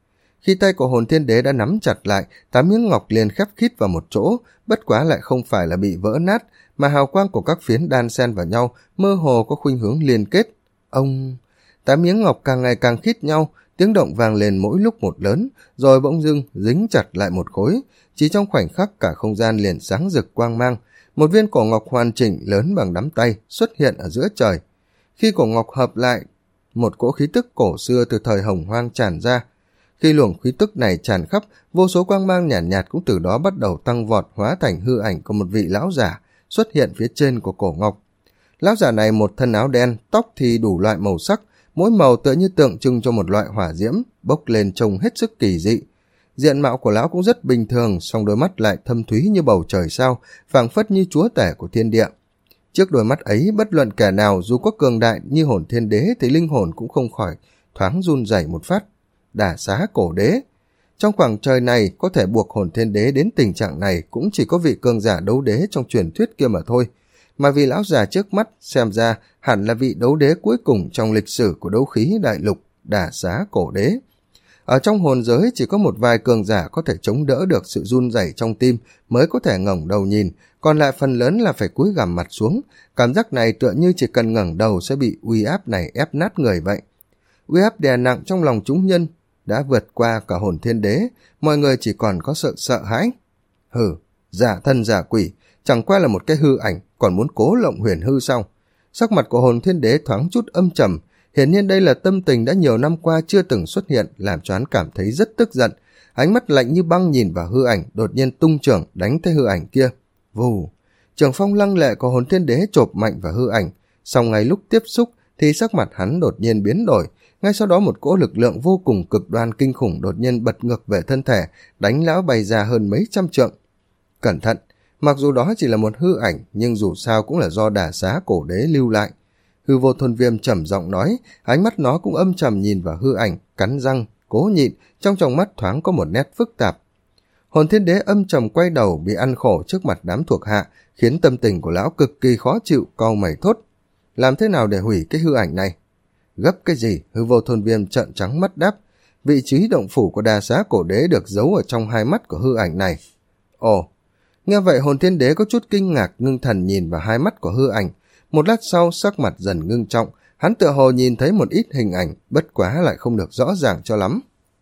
Khi tay của hồn thiên đế đã nắm chặt lại, tám miếng ngọc liền khép khít vào một chỗ, bất quá lại không phải là bị vỡ nát, mà hào quang của các phiến đan xen vào nhau, mơ hồ có khuynh hướng liên kết. Ông... Tám miếng ngọc càng ngày càng khít nhau, tiếng động vang lên mỗi lúc một lớn, rồi bỗng dưng dính chặt lại một khối. Chỉ trong khoảnh khắc cả không gian liền sáng rực quang mang, một viên cổ ngọc hoàn chỉnh lớn bằng nắm tay xuất hiện ở giữa trời. Khi cổ ngọc hợp lại, một cỗ khí tức cổ xưa từ thời Hồng Hoang tràn ra. Khi luồng khí tức này tràn khắp, vô số quang mang nhàn nhạt, nhạt cũng từ đó bắt đầu tăng vọt, hóa thành hư ảnh của một vị lão giả xuất hiện phía trên của cổ ngọc. Lão giả này một thân áo đen, tóc thì đủ loại màu sắc, mỗi màu tựa như tượng trưng cho một loại hỏa diễm, bốc lên trông hết sức kỳ dị. Diện mạo của lão cũng rất bình thường, song đôi mắt lại thâm thúy như bầu trời sao, phảng phất như chúa tể của thiên địa. Trước đôi mắt ấy, bất luận kẻ nào dù có cường đại như hồn thiên đế thì linh hồn cũng không khỏi thoáng run rẩy một phát. Đả xá cổ đế. Trong khoảng trời này, có thể buộc hồn thiên đế đến tình trạng này cũng chỉ có vị cường giả đấu đế trong truyền thuyết kia mà thôi. Mà vì lão già trước mắt xem ra hẳn là vị đấu đế cuối cùng trong lịch sử của đấu khí đại lục, Đả xá cổ đế. Ở trong hồn giới chỉ có một vài cường giả có thể chống đỡ được sự run rẩy trong tim mới có thể ngẩng đầu nhìn, còn lại phần lớn là phải cúi gằm mặt xuống. Cảm giác này tựa như chỉ cần ngẩng đầu sẽ bị uy áp này ép nát người vậy. Uy áp đè nặng trong lòng chúng nhân đã vượt qua cả hồn thiên đế, mọi người chỉ còn có sợ sợ hãi. Hừ, giả thân giả quỷ, chẳng qua là một cái hư ảnh, còn muốn cố lộng huyền hư sao? Sắc mặt của hồn thiên đế thoáng chút âm trầm, hiển nhiên đây là tâm tình đã nhiều năm qua chưa từng xuất hiện, làm cho hắn cảm thấy rất tức giận. Ánh mắt lạnh như băng nhìn vào hư ảnh, đột nhiên tung chưởng đánh tới hư ảnh kia. Vù, trường phong lăng lệ của hồn thiên đế chộp mạnh vào hư ảnh, song ngay lúc tiếp xúc thì sắc mặt hắn đột nhiên biến đổi. Ngay sau đó một cỗ lực lượng vô cùng cực đoan kinh khủng đột nhiên bật ngược về thân thể, đánh lão bay ra hơn mấy trăm trượng. Cẩn thận, mặc dù đó chỉ là một hư ảnh, nhưng dù sao cũng là do Đả xá cổ đế lưu lại. Hư Vô Thôn Viêm trầm giọng nói, ánh mắt nó cũng âm trầm nhìn vào hư ảnh, cắn răng, cố nhịn, trong tròng mắt thoáng có một nét phức tạp. Hồn thiên đế âm trầm quay đầu bị ăn khổ trước mặt đám thuộc hạ, khiến tâm tình của lão cực kỳ khó chịu, cau mày thốt. Làm thế nào để hủy cái hư ảnh này? Gấp cái gì? Hư Vô Thôn Viêm trợn trắng mắt đáp. Vị trí động phủ của Đà xá cổ đế được giấu ở trong hai mắt của hư ảnh này. Ồ, nghe vậy hồn thiên đế có chút kinh ngạc, ngưng thần nhìn vào hai mắt của hư ảnh. Một lát sau sắc mặt dần ngưng trọng, hắn tựa hồ nhìn thấy một ít hình ảnh, bất quá lại không được rõ ràng cho lắm.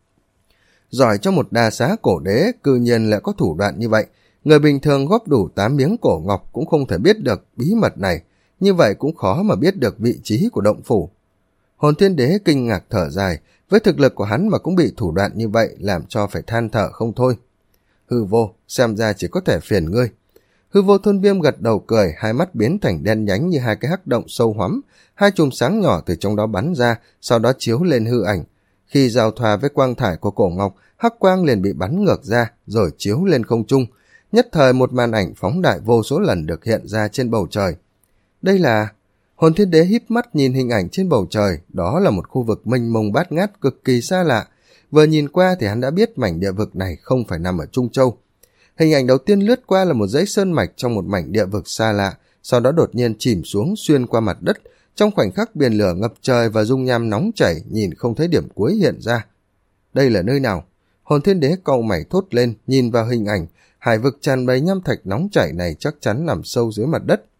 Giỏi cho một Đà xá cổ đế, cư nhiên lại có thủ đoạn như vậy. Người bình thường góp đủ tám miếng cổ ngọc cũng không thể biết được bí mật này, như vậy cũng khó mà biết được vị trí của động phủ. Hồn thiên đế kinh ngạc thở dài, với thực lực của hắn mà cũng bị thủ đoạn như vậy làm cho phải than thở không thôi. Hư vô, xem ra chỉ có thể phiền ngươi. Hư Vô Thôn Viêm gật đầu cười, hai mắt biến thành đen nhánh như hai cái hắc động sâu hoắm, hai chùm sáng nhỏ từ trong đó bắn ra, sau đó chiếu lên hư ảnh. Khi giao thoa với quang thải của cổ ngọc, hắc quang liền bị bắn ngược ra, rồi chiếu lên không trung. Nhất thời một màn ảnh phóng đại vô số lần được hiện ra trên bầu trời. Đây là... Hồn thiên đế híp mắt nhìn hình ảnh trên bầu trời, đó là một khu vực mênh mông bát ngát cực kỳ xa lạ. Vừa nhìn qua thì hắn đã biết mảnh địa vực này không phải nằm ở Trung Châu. Hình ảnh đầu tiên lướt qua là một dãy sơn mạch trong một mảnh địa vực xa lạ, sau đó đột nhiên chìm xuống xuyên qua mặt đất. Trong khoảnh khắc biển lửa ngập trời và dung nham nóng chảy, nhìn không thấy điểm cuối hiện ra. Đây là nơi nào? Hồn thiên đế cau mày thốt lên, nhìn vào hình ảnh, hải vực tràn đầy nham thạch nóng chảy này chắc chắn nằm sâu dưới mặt đất.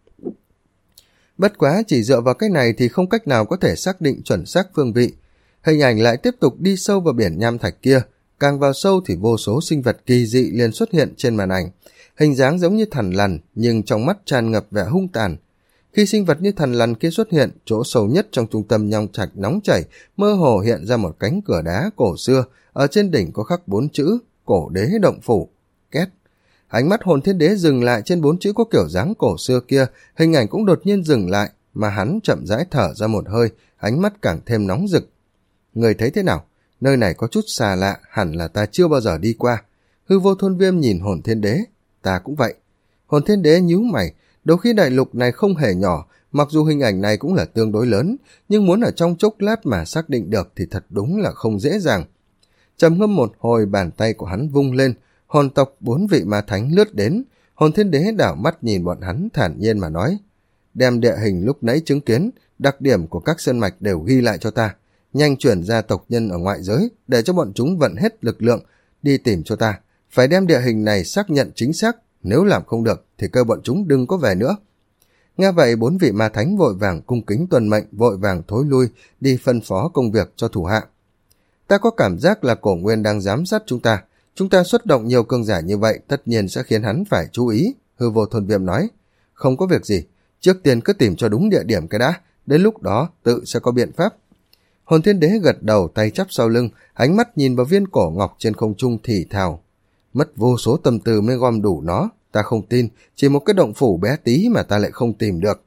Bất quá chỉ dựa vào cái này thì không cách nào có thể xác định chuẩn xác phương vị. Hình ảnh lại tiếp tục đi sâu vào biển nham thạch kia, càng vào sâu thì vô số sinh vật kỳ dị liền xuất hiện trên màn ảnh. Hình dáng giống như thằn lằn, nhưng trong mắt tràn ngập vẻ hung tàn. Khi sinh vật như thằn lằn kia xuất hiện, chỗ sâu nhất trong trung tâm nham thạch nóng chảy, mơ hồ hiện ra một cánh cửa đá cổ xưa, ở trên đỉnh có khắc bốn chữ, cổ đế động phủ. Két. Ánh mắt hồn thiên đế dừng lại trên bốn chữ có kiểu dáng cổ xưa kia, hình ảnh cũng đột nhiên dừng lại, mà hắn chậm rãi thở ra một hơi, ánh mắt càng thêm nóng rực. Người thấy thế nào? Nơi này có chút xa lạ, hẳn là ta chưa bao giờ đi qua. Hư Vô Thôn Viêm nhìn hồn thiên đế. Ta cũng vậy. Hồn thiên đế nhíu mày, đôi khi đại lục này không hề nhỏ, mặc dù hình ảnh này cũng là tương đối lớn, nhưng muốn ở trong chốc lát mà xác định được thì thật đúng là không dễ dàng. Trầm ngâm một hồi, bàn tay của hắn vung lên, hồn tộc bốn vị ma thánh lướt đến. Hồn thiên đế đảo mắt nhìn bọn hắn thản nhiên mà nói, đem địa hình lúc nãy chứng kiến, đặc điểm của các sơn mạch đều ghi lại cho ta. nhanh chuyển ra tộc nhân ở ngoại giới, để cho bọn chúng vận hết lực lượng đi tìm cho ta. Phải đem địa hình này xác nhận chính xác, nếu làm không được thì kêu bọn chúng đừng có về nữa. Nghe vậy, bốn vị ma thánh vội vàng cung kính tuân mệnh, vội vàng thối lui, đi phân phó công việc cho thủ hạ. Ta có cảm giác là Cổ Nguyên đang giám sát chúng ta. Chúng ta xuất động nhiều cường giả như vậy, tất nhiên sẽ khiến hắn phải chú ý, Hư Vô Thôn Viêm nói. Không có việc gì, trước tiên cứ tìm cho đúng địa điểm cái đã, đến lúc đó tự sẽ có biện pháp. Hồn Thiên Đế gật đầu, tay chắp sau lưng, ánh mắt nhìn vào viên cổ ngọc trên không trung thì thào. Mất vô số tâm tư mới gom đủ nó, ta không tin, chỉ một cái động phủ bé tí mà ta lại không tìm được.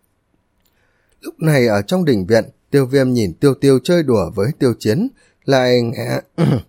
Lúc này ở trong đình viện, Tiêu Viêm nhìn Tiêu Tiêu chơi đùa với Tiêu Chiến, lại nghe...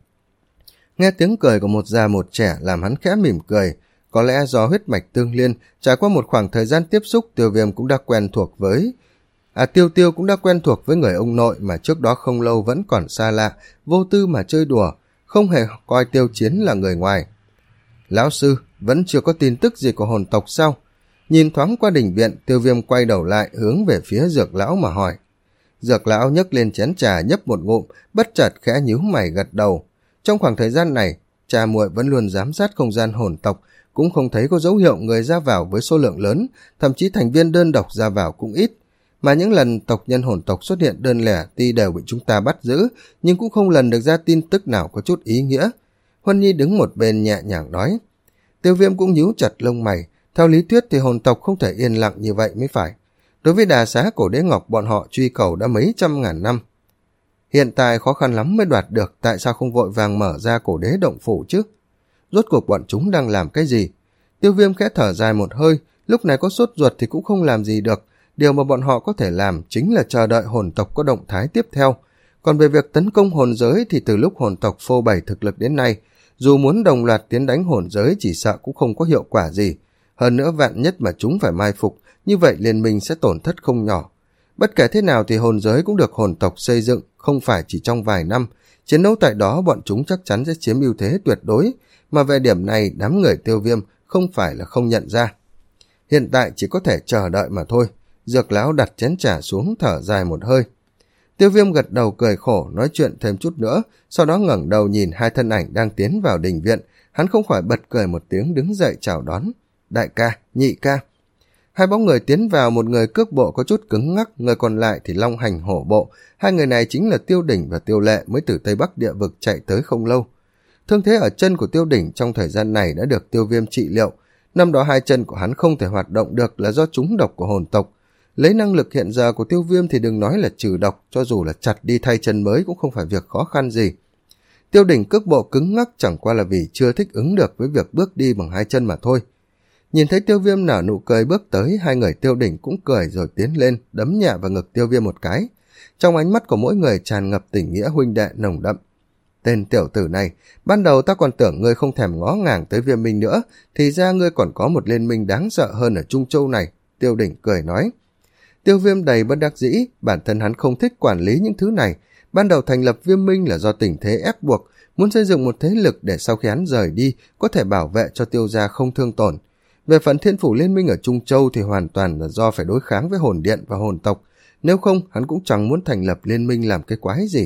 nghe tiếng cười của một già một trẻ làm hắn khẽ mỉm cười. Có lẽ do huyết mạch tương liên, trải qua một khoảng thời gian tiếp xúc, Tiêu Viêm cũng đã quen thuộc với... À Tiêu Tiêu cũng đã quen thuộc với người ông nội mà trước đó không lâu vẫn còn xa lạ, vô tư mà chơi đùa, không hề coi Tiêu Chiến là người ngoài. Lão sư, vẫn chưa có tin tức gì của hồn tộc sao? Nhìn thoáng qua đình viện, Tiêu Viêm quay đầu lại hướng về phía Dược Lão mà hỏi. Dược Lão nhấc lên chén trà nhấp một ngụm, bất chợt khẽ nhíu mày gật đầu. Trong khoảng thời gian này, cha muội vẫn luôn giám sát không gian hồn tộc, cũng không thấy có dấu hiệu người ra vào với số lượng lớn, thậm chí thành viên đơn độc ra vào cũng ít. Mà những lần tộc nhân hồn tộc xuất hiện đơn lẻ tuy đều bị chúng ta bắt giữ, nhưng cũng không lần được ra tin tức nào có chút ý nghĩa. Huân Nhi đứng một bên nhẹ nhàng nói. Tiêu Viêm cũng nhíu chặt lông mày, theo lý thuyết thì hồn tộc không thể yên lặng như vậy mới phải. Đối với đà xá cổ đế ngọc bọn họ truy cầu đã mấy trăm ngàn năm. Hiện tại khó khăn lắm mới đoạt được, tại sao không vội vàng mở ra cổ đế động phủ chứ? Rốt cuộc bọn chúng đang làm cái gì? Tiêu Viêm khẽ thở dài một hơi, lúc này có sốt ruột thì cũng không làm gì được. Điều mà bọn họ có thể làm chính là chờ đợi hồn tộc có động thái tiếp theo. Còn về việc tấn công hồn giới thì từ lúc hồn tộc phô bày thực lực đến nay, dù muốn đồng loạt tiến đánh hồn giới chỉ sợ cũng không có hiệu quả gì. Hơn nữa vạn nhất mà chúng phải mai phục, như vậy liên minh sẽ tổn thất không nhỏ. Bất kể thế nào thì hồn giới cũng được hồn tộc xây dựng, không phải chỉ trong vài năm. Chiến đấu tại đó bọn chúng chắc chắn sẽ chiếm ưu thế tuyệt đối, mà về điểm này đám người Tiêu Viêm không phải là không nhận ra. Hiện tại chỉ có thể chờ đợi mà thôi. Dược Lão đặt chén trà xuống thở dài một hơi. Tiêu Viêm gật đầu cười khổ nói chuyện thêm chút nữa, sau đó ngẩng đầu nhìn hai thân ảnh đang tiến vào đình viện, hắn không khỏi bật cười một tiếng đứng dậy chào đón. Đại ca, nhị ca. Hai bóng người tiến vào, một người cước bộ có chút cứng ngắc, người còn lại thì long hành hổ bộ. Hai người này chính là Tiêu Đỉnh và Tiêu Lệ, mới từ Tây Bắc địa vực chạy tới không lâu. Thương thế ở chân của Tiêu Đỉnh trong thời gian này đã được Tiêu Viêm trị liệu. Năm đó hai chân của hắn không thể hoạt động được là do trúng độc của hồn tộc. Lấy năng lực hiện giờ của Tiêu Viêm thì đừng nói là trừ độc, cho dù là chặt đi thay chân mới cũng không phải việc khó khăn gì. Tiêu Đỉnh cước bộ cứng ngắc chẳng qua là vì chưa thích ứng được với việc bước đi bằng hai chân mà thôi. Nhìn thấy Tiêu Viêm nở nụ cười bước tới, hai người Tiêu Đỉnh cũng cười rồi tiến lên, đấm nhẹ vào ngực Tiêu Viêm một cái. Trong ánh mắt của mỗi người tràn ngập tình nghĩa huynh đệ nồng đậm. Tên tiểu tử này, ban đầu ta còn tưởng ngươi không thèm ngó ngàng tới Viêm Minh nữa, thì ra ngươi còn có một liên minh đáng sợ hơn ở Trung Châu này, Tiêu Đỉnh cười nói. Tiêu Viêm đầy bất đắc dĩ, bản thân hắn không thích quản lý những thứ này. Ban đầu thành lập Viêm Minh là do tình thế ép buộc, muốn xây dựng một thế lực để sau khi hắn rời đi có thể bảo vệ cho Tiêu gia không thương tổn. Về phần Thiên Phủ Liên Minh ở Trung Châu thì hoàn toàn là do phải đối kháng với hồn điện và hồn tộc, nếu không hắn cũng chẳng muốn thành lập liên minh làm cái quái gì.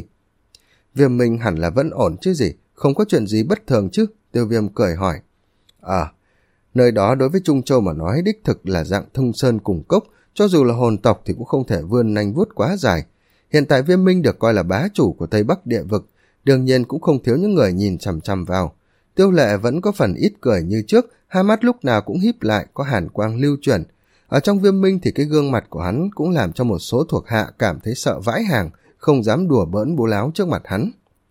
Viêm Minh hẳn là vẫn ổn chứ gì, không có chuyện gì bất thường chứ, Tiêu Viêm cười hỏi. À, nơi đó đối với Trung Châu mà nói đích thực là dạng thông sơn cùng cốc, cho dù là hồn tộc thì cũng không thể vươn nanh vuốt quá dài. Hiện tại Viêm Minh được coi là bá chủ của Tây Bắc địa vực, đương nhiên cũng không thiếu những người nhìn chằm chằm vào. Tiêu Lệ vẫn có phần ít cười như trước, hai mắt lúc nào cũng híp lại, có hàn quang lưu chuyển. Ở trong Viêm Minh thì cái gương mặt của hắn cũng làm cho một số thuộc hạ cảm thấy sợ vãi hàng, không dám đùa bỡn bố láo trước mặt hắn.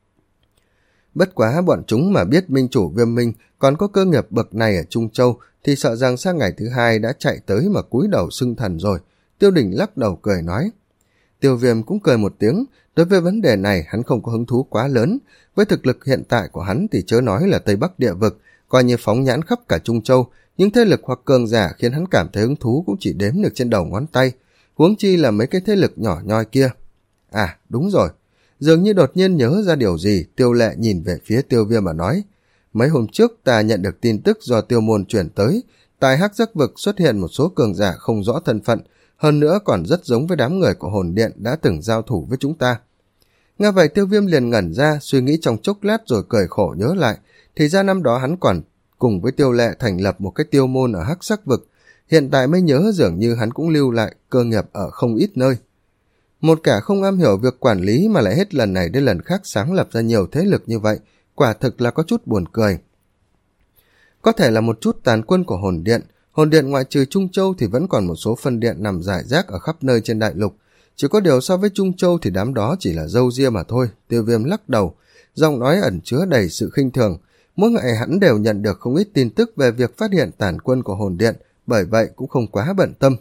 Bất quá bọn chúng mà biết minh chủ Viêm Minh còn có cơ nghiệp bậc này ở Trung Châu thì sợ rằng sang ngày thứ hai đã chạy tới mà cúi đầu xưng thần rồi. Tiêu Đỉnh lắc đầu cười nói. Tiêu Viêm cũng cười một tiếng, đối với vấn đề này hắn không có hứng thú quá lớn. Với thực lực hiện tại của hắn thì chớ nói là Tây Bắc địa vực, coi như phóng nhãn khắp cả Trung Châu, những thế lực hoặc cường giả khiến hắn cảm thấy hứng thú cũng chỉ đếm được trên đầu ngón tay, huống chi là mấy cái thế lực nhỏ nhoi kia. À, đúng rồi. Dường như đột nhiên nhớ ra điều gì, Tiêu Lệ nhìn về phía Tiêu Viêm mà nói. Mấy hôm trước ta nhận được tin tức do Tiêu Môn chuyển tới, tại Hắc Giác Vực xuất hiện một số cường giả không rõ thân phận, hơn nữa còn rất giống với đám người của hồn điện đã từng giao thủ với chúng ta. Nghe vậy Tiêu Viêm liền ngẩn ra, suy nghĩ trong chốc lát rồi cười khổ nhớ lại, thì ra năm đó hắn còn cùng với Tiêu Lệ thành lập một cái tiêu môn ở Hắc Sắc Vực, hiện tại mới nhớ dường như hắn cũng lưu lại cơ nghiệp ở không ít nơi. Một kẻ không am hiểu việc quản lý mà lại hết lần này đến lần khác sáng lập ra nhiều thế lực như vậy, quả thực là có chút buồn cười. Có thể là một chút tàn quân của hồn điện, hồn điện ngoại trừ Trung Châu thì vẫn còn một số phân điện nằm rải rác ở khắp nơi trên đại lục, chỉ có điều so với Trung Châu thì đám đó chỉ là râu ria mà thôi. Tiêu Viêm lắc đầu, giọng nói ẩn chứa đầy sự khinh thường. Mỗi ngày hắn đều nhận được không ít tin tức về việc phát hiện tàn quân của hồn điện, bởi vậy cũng không quá bận tâm.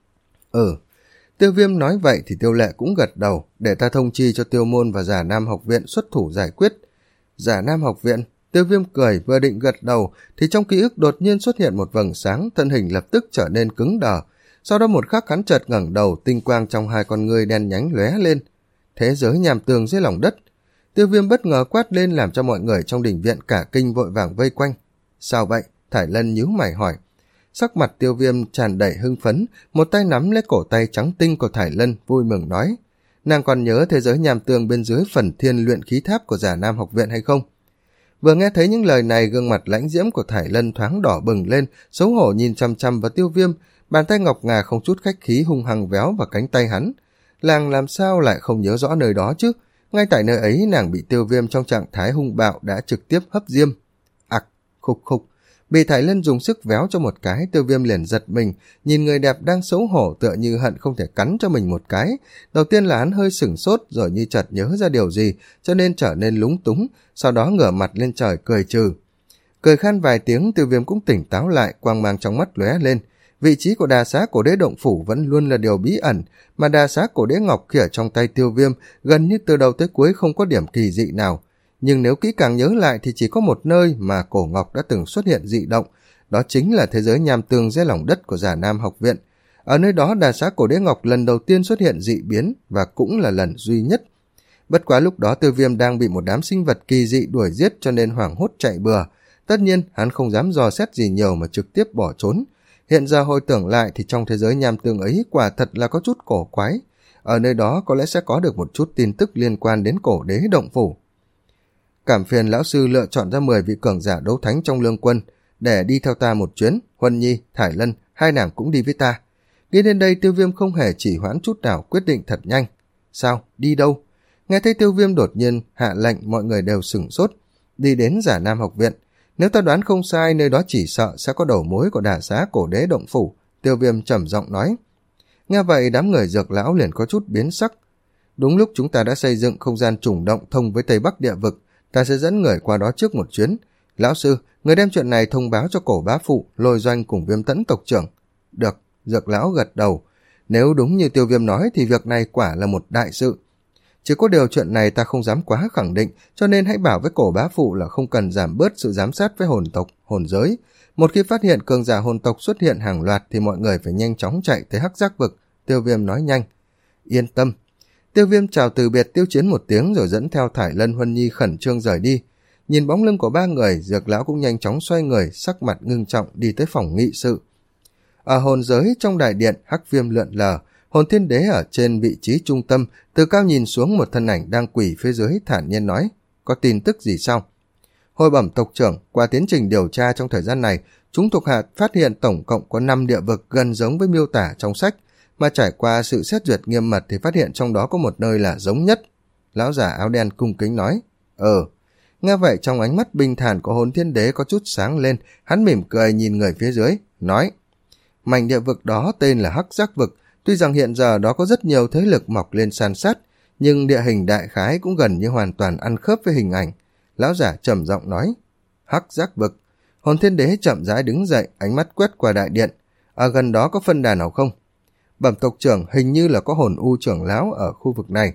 Ừ, Tiêu Viêm nói vậy thì Tiêu Lệ cũng gật đầu, để ta thông chi cho Tiêu Môn và Giả Nam học viện xuất thủ giải quyết. Giả Nam học viện, Tiêu Viêm cười vừa định gật đầu thì trong ký ức đột nhiên xuất hiện một vầng sáng, thân hình lập tức trở nên cứng đờ. Sau đó một khắc hắn chợt ngẩng đầu, tinh quang trong hai con ngươi đen nhánh lóe lên. Thế giới nham tường dưới lòng đất. Tiêu Viêm bất ngờ quát lên làm cho mọi người trong đình viện cả kinh vội vàng vây quanh. Sao vậy? Thải Lân nhíu mày hỏi. Sắc mặt Tiêu Viêm tràn đầy hưng phấn, một tay nắm lấy cổ tay trắng tinh của Thải Lân, vui mừng nói. Nàng còn nhớ thế giới nham tường bên dưới phần thiên luyện khí tháp của Giả Nam học viện hay không? Vừa nghe thấy những lời này, gương mặt lãnh diễm của Thải Lân thoáng đỏ bừng lên, xấu hổ nhìn chăm chăm vào Tiêu Viêm, bàn tay ngọc ngà không chút khách khí hung hăng véo vào cánh tay hắn. Nàng làm sao lại không nhớ rõ nơi đó chứ? Ngay tại nơi ấy nàng bị Tiêu Viêm trong trạng thái hung bạo đã trực tiếp hấp diêm. Ặc, khục khục, bị Thải Lân dùng sức véo cho một cái, Tiêu Viêm liền giật mình, nhìn người đẹp đang xấu hổ tựa như hận không thể cắn cho mình một cái. Đầu tiên là hắn hơi sửng sốt, rồi như chợt nhớ ra điều gì, cho nên trở nên lúng túng, sau đó ngửa mặt lên trời cười trừ. Cười khan vài tiếng, Tiêu Viêm cũng tỉnh táo lại, quang mang trong mắt lóe lên. Vị trí của đà xá cổ đế động phủ vẫn luôn là điều bí ẩn, mà đà xá cổ đế ngọc kia trong tay Tiêu Viêm gần như từ đầu tới cuối không có điểm kỳ dị nào. Nhưng nếu kỹ càng nhớ lại thì chỉ có một nơi mà cổ ngọc đã từng xuất hiện dị động, đó chính là thế giới nham tường dưới lòng đất của Giả Nam học viện. Ở nơi đó đà xá cổ đế ngọc lần đầu tiên xuất hiện dị biến và cũng là lần duy nhất. Bất quá lúc đó Tiêu Viêm đang bị một đám sinh vật kỳ dị đuổi giết cho nên hoảng hốt chạy bừa. Tất nhiên hắn không dám dò xét gì nhiều mà trực tiếp bỏ trốn. Hiện giờ hồi tưởng lại thì trong thế giới nham tương ấy quả thật là có chút cổ quái. Ở nơi đó có lẽ sẽ có được một chút tin tức liên quan đến cổ đế động phủ. Cảm phiền lão sư lựa chọn ra mười vị cường giả đấu thánh trong lương quân để đi theo ta một chuyến. Huân Nhi, Thải Lân, hai nàng cũng đi với ta. Đi đến đây Tiêu Viêm không hề chỉ hoãn chút nào, quyết định thật nhanh. Sao? Đi đâu? Nghe thấy Tiêu Viêm đột nhiên hạ lệnh, mọi người đều sửng sốt. Đi đến Giả Nam học viện. Nếu ta đoán không sai, nơi đó chỉ sợ sẽ có đầu mối của đà xá cổ đế động phủ. Tiêu Viêm trầm giọng nói. Nghe vậy đám người Dược lão liền có chút biến sắc. Đúng lúc chúng ta đã xây dựng không gian trùng động thông với Tây Bắc địa vực, ta sẽ dẫn người qua đó trước một chuyến. Lão sư, người đem chuyện này thông báo cho cổ bá phụ, Lôi Doanh cùng Viêm Tẫn tộc trưởng. Được, Dược lão gật đầu. Nếu đúng như Tiêu Viêm nói thì việc này quả là một đại sự. Chỉ có điều chuyện này ta không dám quá khẳng định, cho nên hãy bảo với cổ bá phụ là không cần giảm bớt sự giám sát với hồn tộc, hồn giới. Một khi phát hiện cường giả hồn tộc xuất hiện hàng loạt thì mọi người phải nhanh chóng chạy tới Hắc Giác Vực. Tiêu Viêm nói nhanh. Yên tâm. Tiêu Viêm chào từ biệt Tiêu Chiến một tiếng rồi dẫn theo Thải Lân, Huân Nhi khẩn trương rời đi. Nhìn bóng lưng của ba người, Dược lão cũng nhanh chóng xoay người, sắc mặt ngưng trọng đi tới phòng nghị sự. Ở hồn giới trong đại điện, hắc viêm lượn lờ, hồn thiên đế ở trên vị trí trung tâm, từ cao nhìn xuống một thân ảnh đang quỳ phía dưới thản nhiên nói, có tin tức gì sao? Hồi bẩm tộc trưởng, qua tiến trình điều tra trong thời gian này, chúng thuộc hạ phát hiện tổng cộng có năm địa vực gần giống với miêu tả trong sách, mà trải qua sự xét duyệt nghiêm mật thì phát hiện trong đó có một nơi là giống nhất. Lão giả áo đen cung kính nói, ờ. Nghe vậy trong ánh mắt bình thản của hồn thiên đế có chút sáng lên, hắn mỉm cười nhìn người phía dưới, nói, mảnh địa vực đó tên là Hắc Giác Vực. Tuy rằng hiện giờ đó có rất nhiều thế lực mọc lên san sát, nhưng địa hình đại khái cũng gần như hoàn toàn ăn khớp với hình ảnh. Lão giả trầm giọng nói, Hắc Giác Vực. Hồn thiên đế chậm rãi đứng dậy, ánh mắt quét qua đại điện. Ở gần đó có phân đà nào không? Bẩm tộc trưởng, hình như là có hồn u trưởng lão ở khu vực này.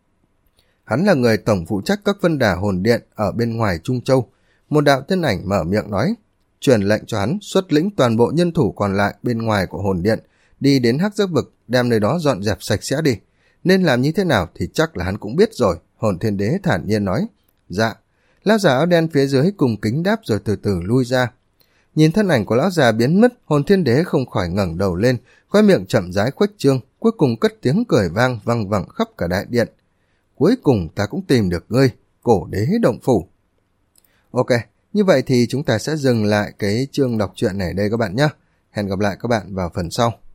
Hắn là người tổng phụ trách các phân đà hồn điện ở bên ngoài Trung Châu. Một đạo thân ảnh mở miệng nói, truyền lệnh cho hắn xuất lĩnh toàn bộ nhân thủ còn lại bên ngoài của hồn điện, đi đến Hắc Giác Vực, đem nơi đó dọn dẹp sạch sẽ đi. Nên làm như thế nào thì chắc là hắn cũng biết rồi. Hồn thiên đế thản nhiên nói, dạ. Lão già áo đen phía dưới cùng kính đáp rồi từ từ lui ra. Nhìn thân ảnh của lão già biến mất, hồn thiên đế không khỏi ngẩng đầu lên, khóe miệng chậm rãi khuếch trương, cuối cùng cất tiếng cười vang vang vẳng khắp cả đại điện. cuối cùng ta cũng tìm được ngươi, Cổ Đế Động Phủ. Ok, như vậy thì chúng ta sẽ dừng lại cái chương đọc truyện này đây các bạn nhé. Hẹn gặp lại các bạn vào phần sau.